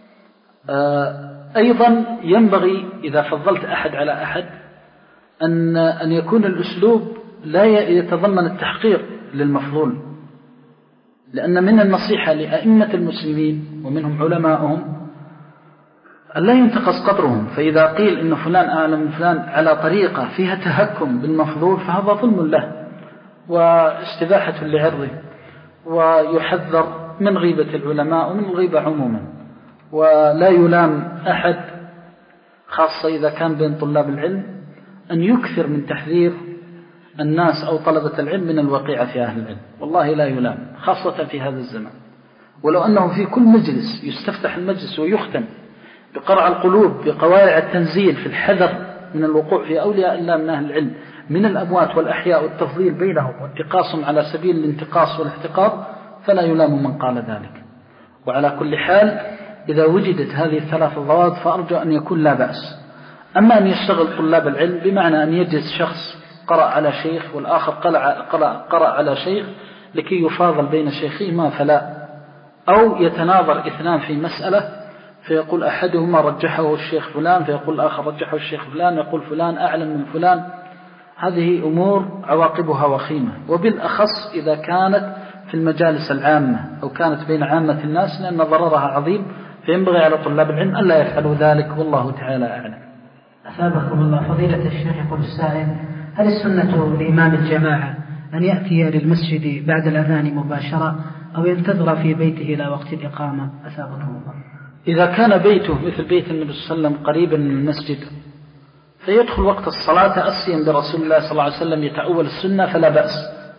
S2: أيضا ينبغي إذا فضلت أحد على أحد أن أن يكون الأسلوب لا يتضمن التحقير للمفضول، لأن من النصيحة لأئمة المسلمين ومنهم علماءهم أن لا ينتقص قدرهم. فإذا قيل إن فلان أعلم من فلان على طريقة فيها تهكم بالمفضول فهذا ظلم له واستباحة لعرضه، ويحذر من غيبة العلماء ومن الغيبة عموما، ولا يلام أحد خاصة إذا كان بين طلاب العلم أن يكثر من تحذير الناس أو طلبة العلم من الوقيعة في أهل العلم، والله لا يلام خاصة في هذا الزمان. ولو أنه في كل مجلس يستفتح المجلس ويختم بقرع القلوب بقواعد التنزيل في الحذر من الوقوع في أولياء الله من أهل العلم من الأموات والأحياء والتفضيل بينهم وانتقاصهم على سبيل الانتقاص والاحتقار، فلا يلام من قال ذلك. وعلى كل حال إذا وجدت هذه الثلاث ضوابط فأرجو أن يكون لا بأس. أما أن يشتغل طلاب العلم بمعنى أن يجلس شخص قرأ على شيخ والآخر قرأ, قرأ على شيخ لكي يفاضل بين شيخهما فلا، أو يتناظر اثنان في مسألة فيقول أحدهما رجحه الشيخ فلان فيقول الآخر رجحه الشيخ فلان، يقول فلان أعلم من فلان. هذه أمور عواقبها وخيمة، وبالأخص إذا كانت في المجالس العامة أو كانت بين عامة الناس، لأن ضررها عظيم، فينبغي على طلاب العلم أن لا يفعلوا ذلك، والله تعالى أعلم.
S3: أثابكم الله. فضيلة الشيخ يقول السائل: هل السنة لإمام الجماعة أن يأتي للمسجد بعد الأذان مباشرة أو ينتظر في بيته إلى وقت الإقامة؟ أثابكم الله.
S2: إذا كان بيته مثل بيت النبي صلى الله عليه وسلم قريبا من المسجد فيدخل وقت الصلاة تأسيا برسول الله صلى الله عليه وسلم يتأول السنة فلا بأس.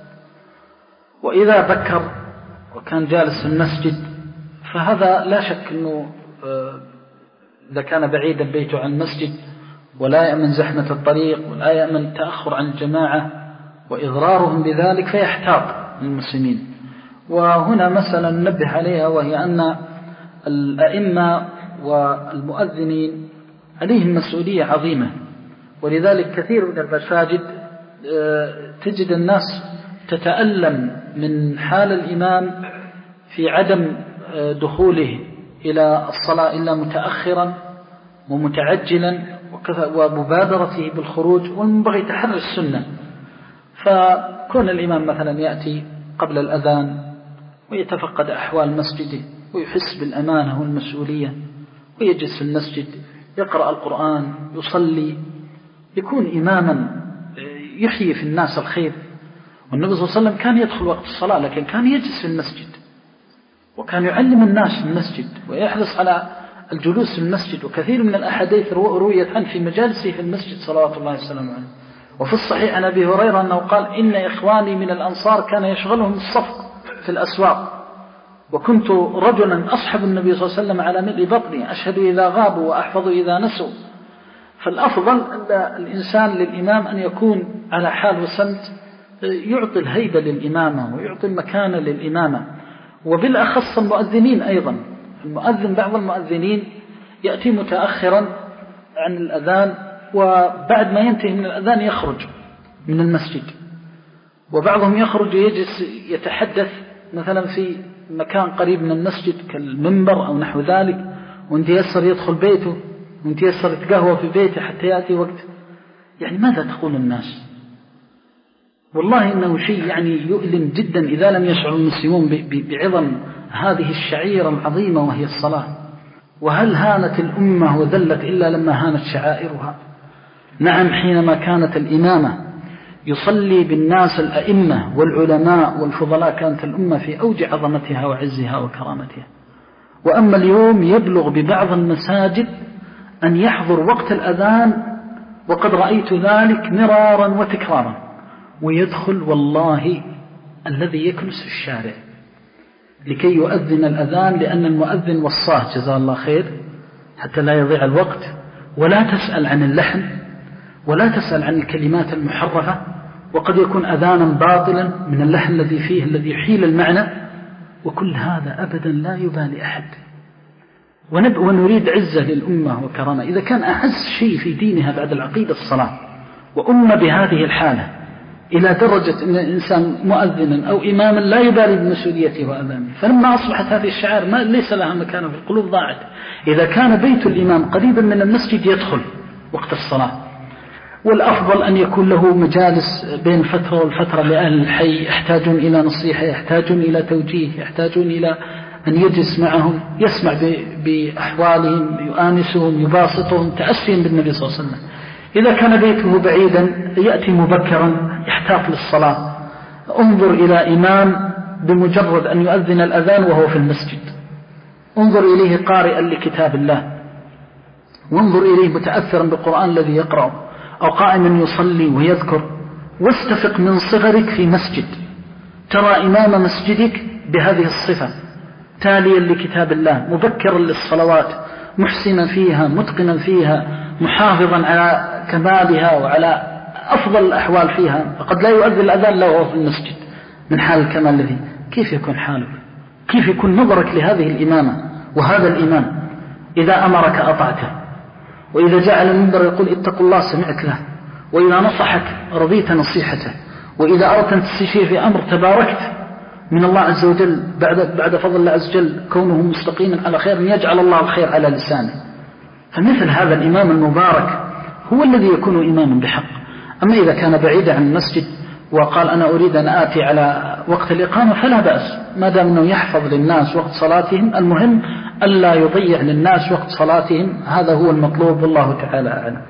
S2: وإذا بكر وكان جالس في المسجد فهذا لا شك أنه إذا كان بعيدا بيته عن المسجد ولا يأمن زحمة الطريق ولا يأمن التأخر عن الجماعة وإضرارهم بذلك فيحتاط المسلمين. وهنا مسألة ننبه عليها، وهي أن الأئمة والمؤذنين عليهم مسؤولية عظيمة، ولذلك كثير من المساجد تجد الناس تتألم من حال الإمام في عدم دخوله إلى الصلاة إلا متأخرا ومتعجلا ومبادرته بالخروج، والمنبغي تحرر السنة. فكون الإمام مثلا يأتي قبل الأذان ويتفقد أحوال مسجده ويحس بالأمانة والمسؤولية ويجلس في المسجد يقرأ القرآن يصلي، يكون إماما يحيي في الناس الخير. والنبي صلى الله عليه وسلم كان يدخل وقت الصلاة لكن كان يجلس في المسجد وكان يعلم الناس في المسجد ويحرص على الجلوس في المسجد. وكثير من الأحاديث رويت عنه في مجالسه في المسجد صلوات الله وسلامه عليه. وفي الصحيح عن أبي هريرة أنه قال: إن إخواني من الأنصار كان يشغلهم الصفق في الأسواق، وكنت رجلا أصحب النبي صلى الله عليه وسلم على ملء بطني، أشهد إذا غابوا وأحفظ إذا نسوا. فالأفضل أن الإنسان للإمام أن يكون على حال وسمت، يعطي الهيبة للإمامة ويعطي المكانة للإمامة. وبالأخص المؤذنين أيضا، المؤذن بعض المؤذنين يأتي متأخرا عن الأذان وبعد ما ينتهي من الأذان يخرج من المسجد، وبعضهم يخرج ويجلس يتحدث مثلا في مكان قريب من المسجد كالمنبر أو نحو ذلك، وانت يسر يدخل بيته وانت يسر يتقهوى في بيته حتى يأتي وقت. يعني ماذا تقول الناس؟ والله إنه شيء يعني يؤلم جدا إذا لم يشعر المسلمون بعظم هذه الشعيرة العظيمة وهي الصلاة. وهل هانت الأمة وذلت إلا لما هانت شعائرها؟ نعم، حينما كانت الإمامة يصلي بالناس الأئمة والعلماء والفضلاء، كانت الأمة في أوج عظمتها وعزها وكرامتها. وأما اليوم يبلغ ببعض المساجد أن يحضر وقت الأذان، وقد رأيت ذلك مرارا وتكرارا، ويدخل والله الذي يكنس في الشارع لكي يؤذن الأذان، لأن المؤذن وصاه جزاه الله خير حتى لا يضيع الوقت. ولا تسأل عن اللحن ولا تسأل عن الكلمات المحرفة، وقد يكون أذانا باطلا من اللحن الذي فيه الذي يحيل المعنى، وكل هذا أبدا لا يبالي أحد. ونريد عزة للأمة وكرامة. إذا كان أعز شيء في دينها بعد العقيدة الصلاة، وأمة بهذه الحالة إلى درجة أن الإنسان مؤذنا أو إماما لا يبالي بمسؤوليته وأذانه، فلما أصبحت هذه الشعائر ما ليس لها مكان في القلوب ضاعت. إذا كان بيت الإمام قريبا من المسجد يدخل وقت الصلاة، والأفضل أن يكون له مجالس بين الفترة والفترة لأهل الحي يحتاجون إلى نصيحة، يحتاجون إلى توجيه، يحتاجون إلى أن يجلس معهم يسمع بأحوالهم، يؤانسهم، يباسطهم، تأسيا بالنبي صلى الله عليه وسلم. إذا كان بيته بعيدا يأتي مبكرا يحتاط للصلاة. انظر إلى إمام بمجرد أن يؤذن الأذان وهو في المسجد، انظر إليه قارئا لكتاب الله، وانظر إليه متأثرا بالقرآن الذي يقرأ، أو قائما يصلي ويذكر. واستفق من صغرك في مسجد ترى إمام مسجدك بهذه الصفة، تاليا لكتاب الله، مبكرا للصلوات، محسنا فيها، متقنا فيها، محافظا على كمالها وعلى أفضل الأحوال فيها. فقد لا يؤذن الأذان له وهو في المسجد من حال الكمال الذي. كيف يكون حالك؟ كيف يكون نظرك لهذه الإمامة وهذا الإمام؟ إذا أمرك أطعته، وإذا جعل المنبر يقول اتقوا الله سمعت له، وإذا نصحك رضيت نصيحته، وإذا أردت أن تستشير في أمر تباركت من الله عز وجل بعد, بعد فضل الله عز وجل كونه مستقيما على خير، أن يجعل الله الخير على لسانه. فمثل هذا الإمام المبارك هو الذي يكون إماما بحق. أما إذا كان بعيدا عن المسجد وقال أنا أريد أن آتي على وقت الإقامة فلا بأس، ما دام أنه يحفظ للناس وقت صلاتهم. المهم ألا يضيع للناس وقت صلاتهم، هذا هو المطلوب، والله تعالى أعلم.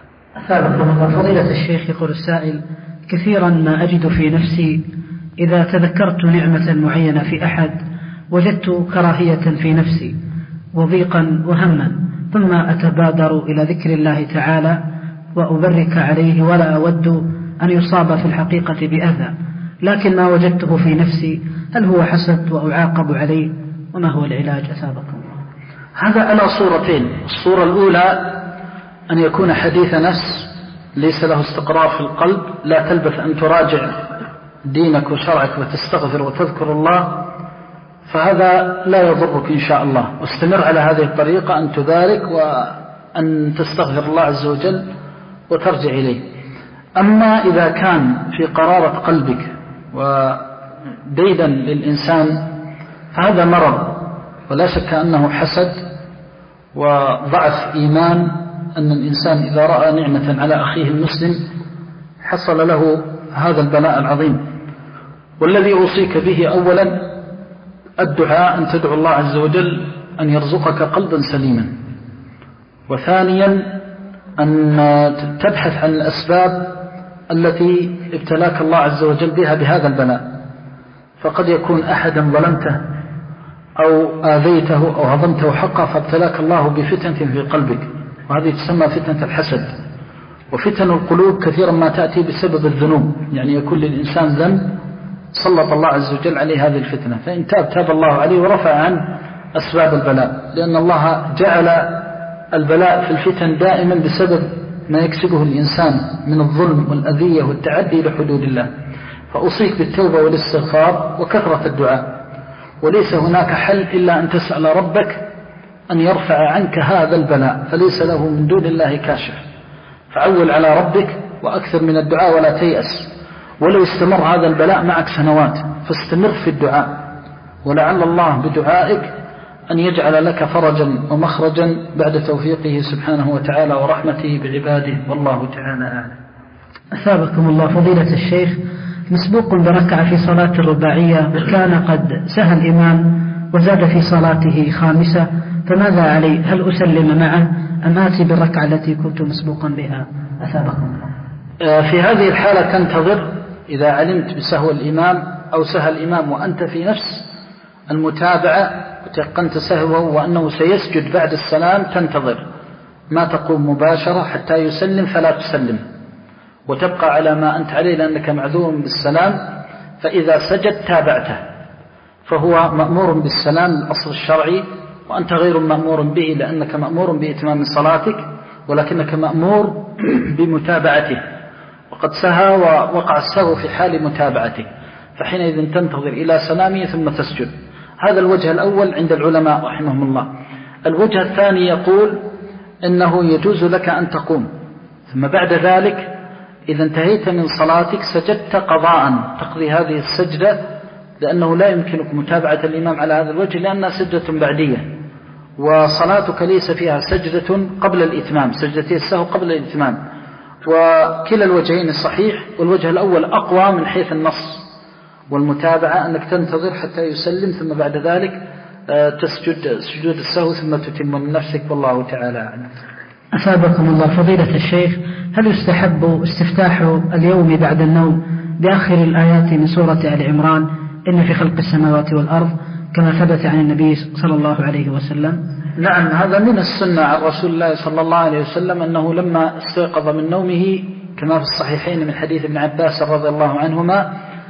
S3: فضيلة الشيخ، يقول السائل: كثيرا ما أجد في نفسي إذا تذكرت نعمة معينة في أحد وجدت كراهية في نفسي وضيقا وهما، ثم أتبادر إلى ذكر الله تعالى وأبرك عليه، ولا أود أن يصاب في الحقيقة بأذى، لكن ما وجدته في نفسي هل هو حسد وأعاقب عليه؟ وما هو العلاج أثابكم؟
S2: هذا على صورتين. الصورة الأولى أن يكون حديث نفس ليس له استقرار في القلب، لا تلبث أن تراجع دينك وشرعك وتستغفر وتذكر الله، فهذا لا يضرك إن شاء الله. واستمر على هذه الطريقة، أن تبارك وأن تستغفر الله عز وجل وترجع إليه. أما إذا كان في قرارة قلبك وديدا للإنسان فهذا مرض، ولا شك أنه حسد وضعف إيمان، أن الإنسان إذا رأى نعمة على أخيه المسلم حصل له هذا البلاء العظيم. والذي أوصيك به أولا الدعاء، أن تدعو الله عز وجل أن يرزقك قلبا سليما، وثانيا أن تبحث عن الأسباب التي ابتلاك الله عز وجل بها بهذا البلاء. فقد يكون أحدا ظلمته أو آذيته أو هضمته حقه فابتلاك الله بفتنة في قلبك، وهذه تسمى فتنة الحسد. وفتن القلوب كثيرا ما تأتي بسبب الذنوب، يعني يكون للإنسان ذنب سلط الله عز وجل عليه هذه الفتنة، فإن تاب تاب الله عليه ورفع عنه أسباب البلاء، لأن الله جعل البلاء في الفتن دائما بسبب ما يكسبه الإنسان من الظلم والأذية والتعدي لحدود الله. فأوصيك بالتوبة والاستغفار وكثرة الدعاء، وليس هناك حل إلا أن تسأل ربك أن يرفع عنك هذا البلاء، فليس له من دون الله كاشف. فعول على ربك وأكثر من الدعاء ولا تيأس. ولو استمر هذا البلاء معك سنوات فاستمر في الدعاء، ولعل الله بدعائك أن يجعل لك فرجا ومخرجا بعد توفيقه سبحانه وتعالى ورحمته بعباده، والله تعالى أعلم.
S3: أثابكم الله. فضيلة الشيخ، مسبوق بركعة في صلاة الرباعية وكان قد سهى الإمام وزاد في صلاته خامسة، فماذا علي؟ هل أسلم معه أم آتي بالركعة التي كنت مسبوقا بها؟ أثابكم الله.
S2: في هذه الحالة تنتظر إذا علمت بسهو الإمام أو سهى الإمام وأنت في نفس المتابعة وتيقنت سهوه وأنه سيسجد بعد السلام، تنتظر ما تقوم مباشرة حتى يسلم فلا تسلم وتبقى على ما أنت عليه لأنك معذور بالسلام. فإذا سجد تابعته فهو مأمور بالسلام الأصل الشرعي، وأنت غير مأمور به لأنك مأمور بإتمام صلاتك ولكنك مأمور بمتابعته، وقد سهى ووقع السهو في حال متابعته، فحينئذ تنتظر إلى سلامه ثم تسجد. هذا الوجه الأول عند العلماء رحمهم الله. الوجه الثاني يقول إنه يجوز لك أن تقوم ثم بعد ذلك إذا انتهيت من صلاتك سجدت قضاء تقضي هذه السجدة، لأنه لا يمكنك متابعة الإمام على هذا الوجه لأنها سجدة بعدية، وصلاتك ليس فيها سجدة قبل الإتمام، سجدتي السهو قبل الإتمام. وكلا الوجهين صحيح، والوجه الأول أقوى من حيث النص والمتابعة، أنك تنتظر حتى يسلم ثم بعد ذلك تسجد سجود السهو ثم تتم من نفسك، والله تعالى أعلم.
S3: أثابكم الله فضيلة الشيخ، هل يستحب استفتاح اليوم بعد النوم بآخر الآيات من سورة آل عمران إن في خلق السماوات والأرض كما ثبت عن النبي صلى الله عليه وسلم؟
S2: نعم، هذا من السنة عن رسول الله صلى الله عليه وسلم أنه لما استيقظ من نومه كما في الصحيحين من حديث ابن عباس رضي الله عنهما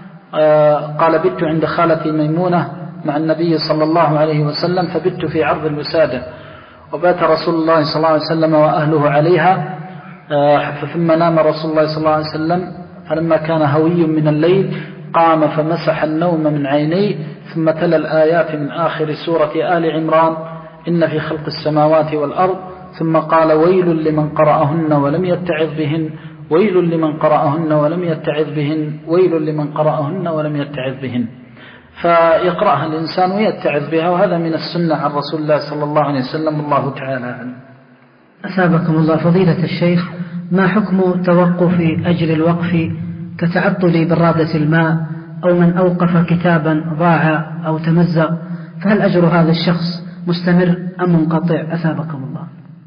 S2: قال بت عند خالتي ميمونة مع النبي صلى الله عليه وسلم فبت في عرض الوسادة، وبات رسول الله صلى الله عليه وسلم وأهله عليها، ثم نام رسول الله صلى الله عليه وسلم، فلما كان هوي من الليل قام فمسح النوم من عينيه ثم تلا الآيات من آخر سورة آل عمران إن في خلق السماوات والأرض، ثم قال ويل لمن قرأهن ولم يتعظ بهن ويل لمن قرأهن ولم يتعظ بهن ويل لمن قرأهن ولم يتعظ بهن، فيقرأها الإنسان ويتعظ بها، وهذا من السنة عن رسول الله صلى الله عليه وسلم، الله تعالى عنه.
S3: أثابكم الله فضيلة الشيخ، ما حكم توقف أجر الوقف كتعطل برادة الماء أو من أوقف كتابا ضاع أو تمزق، فهل أجر هذا الشخص مستمر أم منقطع؟ أثابكم الله.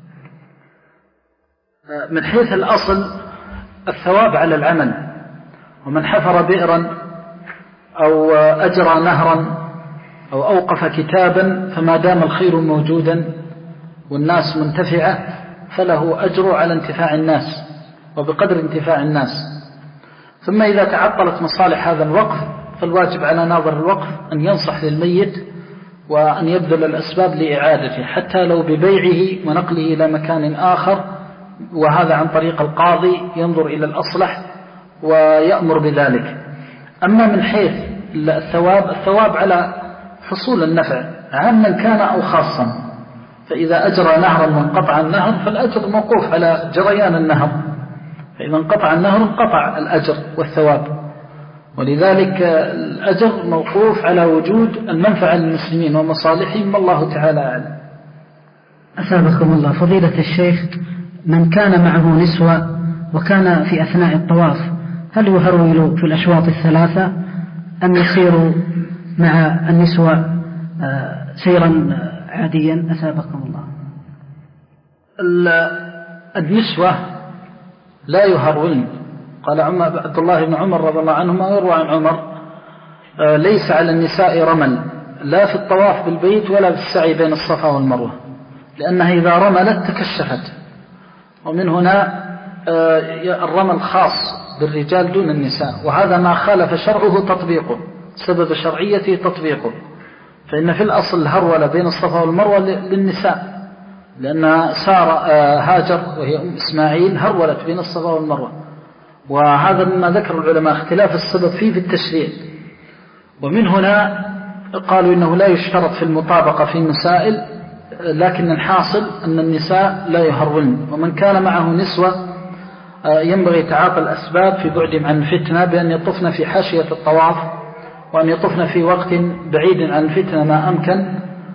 S2: من حيث الأصل الثواب على العمل، ومن حفر بئرا أو أجرى نهرا أو أوقف كتابا فما دام الخير موجودا والناس منتفعة فله أجر على انتفاع الناس وبقدر انتفاع الناس. ثم إذا تعطلت مصالح هذا الوقف فالواجب على ناظر الوقف أن ينصح للميت وأن يبذل الأسباب لإعادته حتى لو ببيعه ونقله إلى مكان آخر، وهذا عن طريق القاضي ينظر إلى الأصلح ويأمر بذلك. أما من حيث الثواب، الثواب على حصول النفع عاما كان أو خاصا، فإذا أجرى نهرا وانقطع النهر فالأجر موقوف على جريان النهر، فإذا انقطع النهر انقطع الأجر والثواب، ولذلك الأجر موقوف على وجود المنفعة للمسلمين ومصالحهم، والله تعالى أعلم.
S3: أثابكم الله فضيلة الشيخ، من كان معه نسوة وكان في أثناء الطواف هل يهرول في الأشواط الثلاثة أم يسير مع النسوة سيرا عاديا؟ أثابكم الله.
S2: النسوة لا يهرولن، قال عبد الله بن عمر رضي الله عنهما ويروى عن عمر ليس على النساء رمل لا في الطواف بالبيت ولا في السعي بين الصفا والمروة، لأنها إذا رملت تكشفت، ومن هنا الرمل خاص بالرجال دون النساء، وهذا ما خالف شرعه تطبيقه، سبب شرعيته تطبيقه، فإن في الأصل الهرولة بين الصفا والمروة للنساء، لأن سار هاجر وهي أم إسماعيل هرولت بين الصفا والمروة، وهذا مما ذكر العلماء اختلاف السبب فيه في التشريع. ومن هنا قالوا إنه لا يشترط في المطابقة في مسائل، لكن الحاصل أن النساء لا يهرولن. ومن كان معه نسوة ينبغي تعاطي الأسباب في بعدهم عن الفتنة بأن يطفن في حاشية الطواف، وأن يطفن في وقت بعيد عن الفتنة ما أمكن،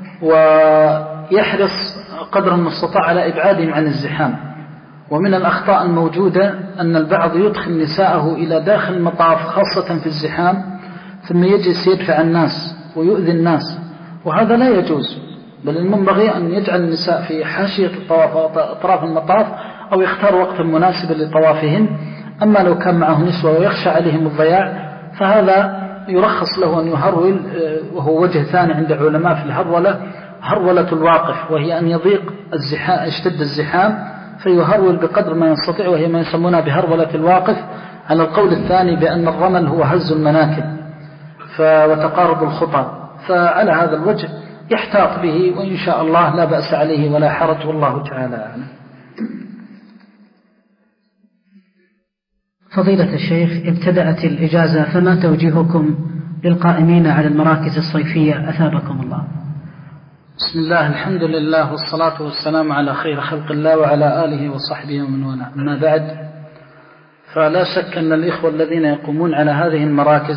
S2: ويحرص قدر المستطاع على إبعادهم عن الزحام. ومن الأخطاء الموجودة أن البعض يدخل نساءه إلى داخل المطاف خاصة في الزحام ثم يجلس يدفع الناس ويؤذي الناس، وهذا لا يجوز، بل المنبغي أن يجعل النساء في حاشية الطواف وأطراف المطاف، أو يختار وقتا مناسبا لطوافهن. أما لو كان معه نسوة ويخشى عليهم الضياع فهذا يرخص له أن يهرول، وهو وجه ثاني عند علماء في الهرولة، هرولة الواقف، وهي أن يضيق الزحام، يشتد الزحام فيهرول بقدر ما يستطيع، وهي ما يسمونها بهرولة الواقف، على القول الثاني بأن الرمل هو هز المناكب وتقارب الخطى. فعلى هذا الوجه يحتاط به، وإن شاء الله لا بأس عليه ولا حرج، والله تعالى أعلم.
S3: فضيلة الشيخ، ابتدأت الإجازة، فما توجيهكم للقائمين على المراكز الصيفية أثابكم الله؟
S2: بسم الله، الحمد لله، والصلاة والسلام على خير خلق الله وعلى آله وصحبه ومن والاه. أما بعد، فلا شك أن الإخوة الذين يقومون على هذه المراكز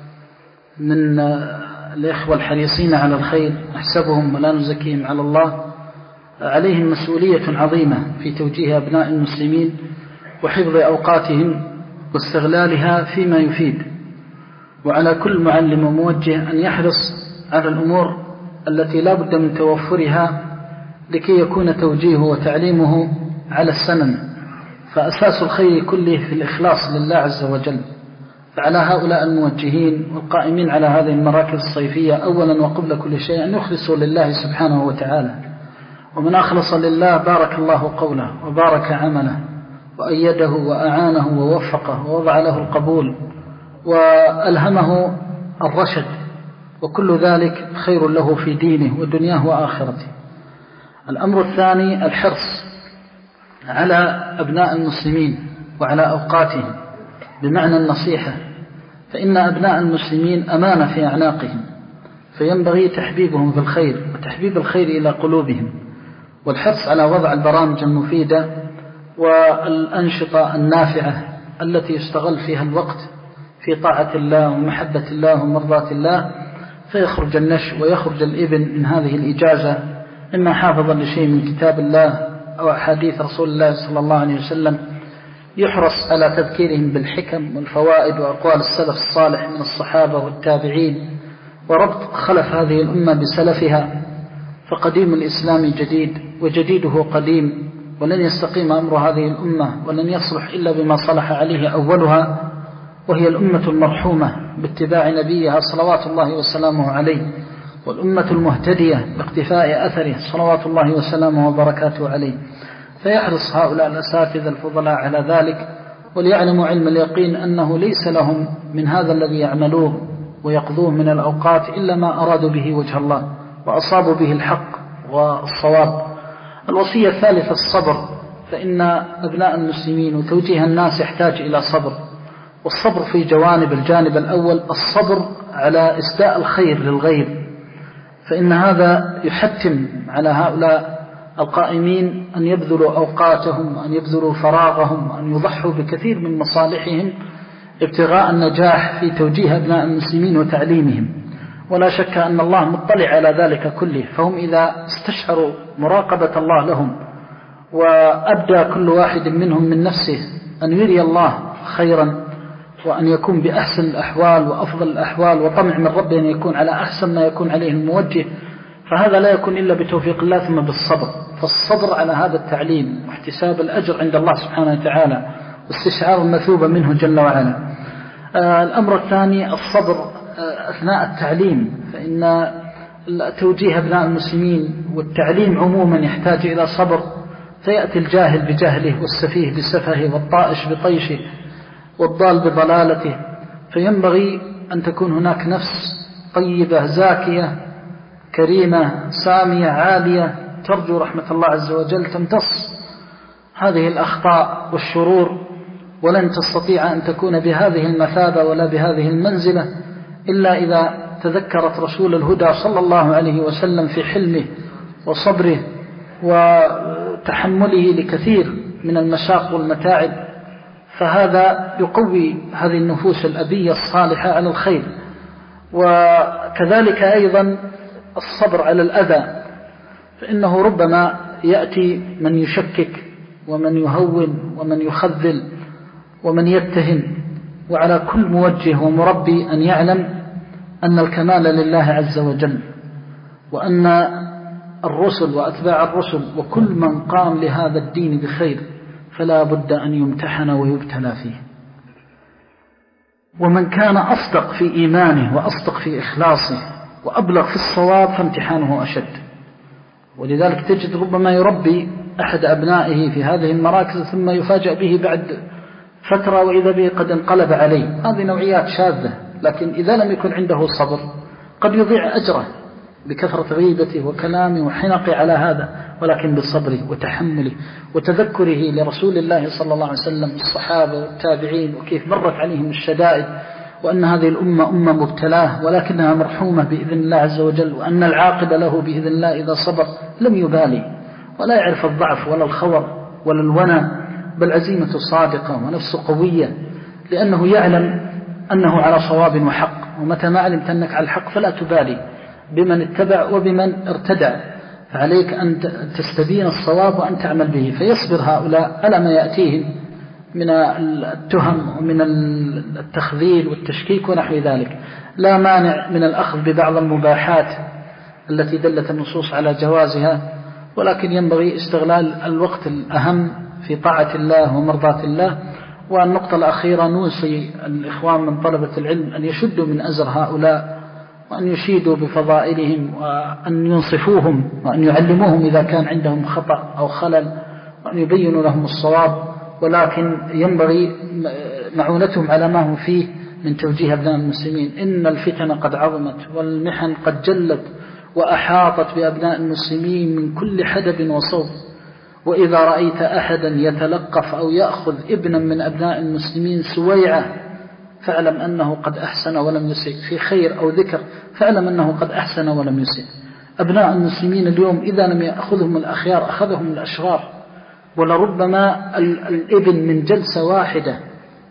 S2: من الإخوة الحريصين على الخير، نحسبهم ولا نزكيهم على الله، عليهم مسؤولية عظيمة في توجيه أبناء المسلمين وحفظ أوقاتهم واستغلالها فيما يفيد. وعلى كل معلم وموجه أن يحرص على الأمور التي لا بد من توفرها لكي يكون توجيهه وتعليمه على السنن. فأساس الخير كله في الإخلاص لله عز وجل. فعلى هؤلاء الموجهين والقائمين على هذه المراكز الصيفية أولا وقبل كل شيء أن يخلصوا لله سبحانه وتعالى، ومن أخلص لله بارك الله قوله وبارك عمله وأيده وأعانه ووفقه ووضع له القبول وألهمه الرشد، وكل ذلك خير له في دينه ودنياه وآخرته. الأمر الثاني الحرص على أبناء المسلمين وعلى أوقاتهم بمعنى النصيحة، فإن أبناء المسلمين أمانة في أعناقهم، فينبغي تحبيبهم في الخير وتحبيب الخير إلى قلوبهم، والحرص على وضع البرامج المفيدة والأنشطة النافعة التي يستغل فيها الوقت في طاعة الله ومحبة الله ومرضاة الله، فيخرج النشء ويخرج الابن من هذه الإجازة إما حافظا لشيء من كتاب الله أو أحاديث رسول الله صلى الله عليه وسلم، يحرص على تذكيرهم بالحكم والفوائد وأقوال السلف الصالح من الصحابة والتابعين، وربط خلف هذه الأمة بسلفها. فقديم الإسلام جديد وجديده قديم، ولن يستقيم أمر هذه الأمة ولن يصلح إلا بما صلح عليه أولها، وهي الأمة المرحومة باتباع نبيها صلوات الله وسلامه عليه، والأمة المهتدية باقتفاء أثره صلوات الله وسلامه وبركاته عليه. فيحرص هؤلاء الأساتذة الفضلاء على ذلك، وليعلموا علم اليقين أنه ليس لهم من هذا الذي يعملوه ويقضوه من الأوقات إلا ما أرادوا به وجه الله وأصابوا به الحق والصواب. الوصية الثالثة الصبر، فإن أبناء المسلمين وتوجيه الناس يحتاج إلى صبر، والصبر في جوانب. الجانب الأول الصبر على إسداء الخير للغير، فإن هذا يحتم على هؤلاء القائمين أن يبذلوا أوقاتهم وأن يبذلوا فراغهم وأن يضحوا بكثير من مصالحهم ابتغاء النجاح في توجيه أبناء المسلمين وتعليمهم. ولا شك أن الله مطلع على ذلك كله، فهم إذا استشعروا مراقبة الله لهم وأبدى كل واحد منهم من نفسه أن يري الله خيرا وأن يكون بأحسن الأحوال وأفضل الأحوال وطمع من ربه أن يكون على أحسن ما يكون عليه الموجه، فهذا لا يكون إلا بتوفيق الله ثم بالصبر. فالصبر على هذا التعليم واحتساب الأجر عند الله سبحانه وتعالى واستشعار المثوبة منه جل وعلا. آه الأمر الثاني الصبر آه أثناء التعليم، فإن توجيه أبناء المسلمين والتعليم عموما يحتاج إلى صبر، فيأتي الجاهل بجهله والسفيه بسفهه والطائش بطيشه والضال بضلالته، فينبغي أن تكون هناك نفس طيبة زاكية كريمة سامية عالية ترجو رحمة الله عز وجل تمتص هذه الأخطاء والشرور، ولن تستطيع أن تكون بهذه المثابة ولا بهذه المنزلة إلا إذا تذكرت رسول الهدى صلى الله عليه وسلم في حلمه وصبره وتحمله لكثير من المشاق والمتاعب، فهذا يقوي هذه النفوس الأبية الصالحة على الخير. وكذلك أيضا الصبر على الأذى، فإنه ربما يأتي من يشكك ومن يهون ومن يخذل ومن يتهم، وعلى كل موجه ومربي أن يعلم أن الكمال لله عز وجل، وأن الرسل وأتباع الرسل وكل من قام لهذا الدين بخير فلا بد أن يمتحن ويبتلى فيه. ومن كان أصدق في إيمانه وأصدق في إخلاصه وأبلغ في الصواب فامتحانه أشد. ولذلك تجد ربما يربي أحد أبنائه في هذه المراكز ثم يفاجأ به بعد فترة وإذا به قد انقلب عليه. هذه نوعيات شاذة، لكن إذا لم يكن عنده صبر قد يضيع أجره بكثرة غيبته وكلامه وحنقه على هذا، ولكن بصبره وتحمله وتذكره لرسول الله صلى الله عليه وسلم الصحابة والتابعين وكيف مرت عليهم الشدائد، وأن هذه الأمة أمة مبتلاه ولكنها مرحومة بإذن الله عز وجل، وأن العاقبة له بإذن الله إذا صبر. لم يبالي ولا يعرف الضعف ولا الخور ولا الونى، بل عزيمة صادقة ونفسه قوية، لأنه يعلم أنه على صواب وحق. ومتى ما علمت أنك على الحق فلا تبالي بمن اتبع وبمن ارتدع، فعليك أن تستبين الصواب وأن تعمل به. فيصبر هؤلاء على ما يأتيهم من التهم ومن التخذيل والتشكيك ونحو ذلك. لا مانع من الأخذ ببعض المباحات التي دلت النصوص على جوازها، ولكن ينبغي استغلال الوقت الأهم في طاعة الله ومرضاة الله. والنقطة الأخيرة نوصي الإخوان من طلبة العلم أن يشدوا من أزر هؤلاء وأن يشيدوا بفضائلهم وأن ينصفوهم وأن يعلموهم إذا كان عندهم خطأ أو خلل وأن يبينوا لهم الصواب، ولكن ينبغي معونتهم على ما هم فيه من توجيه أبناء المسلمين. إن الفتن قد عظمت والمحن قد جلت وأحاطت بأبناء المسلمين من كل حدب وصوب، وإذا رأيت أحدا يتلقف أو يأخذ ابنا من أبناء المسلمين سويعة فاعلم أنه قد أحسن ولم يسئ، في خير أو ذكر فاعلم أنه قد أحسن ولم يسئ. أبناء المسلمين اليوم إذا لم يأخذهم الأخيار أخذهم الأشرار، ولربما الابن من جلسة واحدة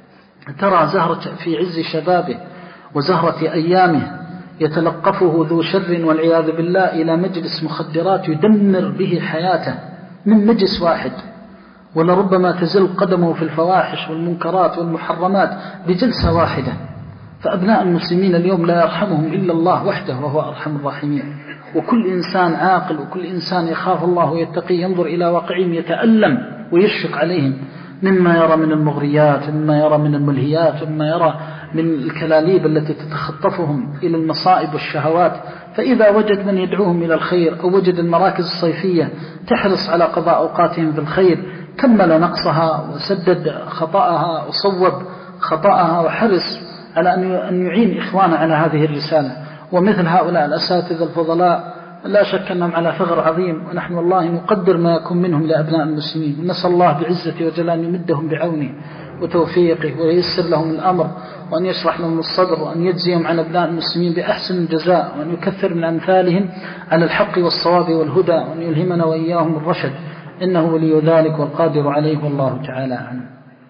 S2: ترى زهرة في عز شبابه وزهرة أيامه يتلقفه ذو شر والعياذ بالله إلى مجلس مخدرات يدمر به حياته من مجلس واحد، ولربما تزل قدمه في الفواحش والمنكرات والمحرمات بجلسة واحدة. فأبناء المسلمين اليوم لا يرحمهم إلا الله وحده وهو أرحم الراحمين. وكل إنسان عاقل وكل إنسان يخاف الله ويتقي ينظر إلى واقعهم يتألم ويشفق عليهم مما يرى من المغريات، مما يرى من الملهيات، مما يرى من الكلاليب التي تتخطفهم إلى المصائب والشهوات. فإذا وجد من يدعوهم إلى الخير أو وجد المراكز الصيفية تحرص على قضاء أوقاتهم في الخير كمل نقصها وسدد خطأها وصوب خطأها وحرص على أن يعين إخوانا على هذه الرسالة. ومثل هؤلاء الأساتذة الفضلاء لا شك أنهم على ثغر عظيم، ونحن والله نقدر ما يكون منهم لأبناء المسلمين. نسأل الله بعزته وجلاله أن يمدهم بعونه وتوفيقه وييسر لهم الأمر وأن يشرح لهم الصدر وأن يجزيهم عن أبناء المسلمين بأحسن الجزاء، وأن يكثر من أمثالهم على الحق والصواب والهدى، وأن يلهمنا وإياهم الرشد، إنه ولي ذلك والقادر عليه والله تعالى أعلم.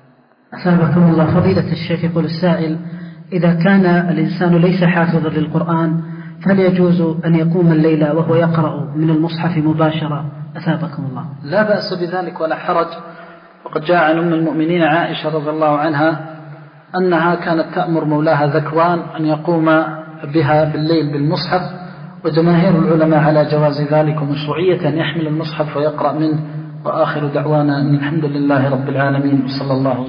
S3: أثابكم الله. فضيلة الشيخ يقول السائل: إذا كان الإنسان ليس حافظا للقرآن فهل يجوز أن يقوم الليلة وهو يقرأ من المصحف مباشرة؟ أثابكم الله.
S2: لا بأس بذلك ولا حرج. وقد جاء عن أم المؤمنين عائشة رضي الله عنها أنها كانت تأمر مولاها ذكوان أن يقوم بها بالليل بالمصحف، وجماهير العلماء على جواز ذلك ومشروعية أن يحمل المصحف ويقرأ منه. وآخر دعوانا أن الحمد لله رب العالمين، وصلى الله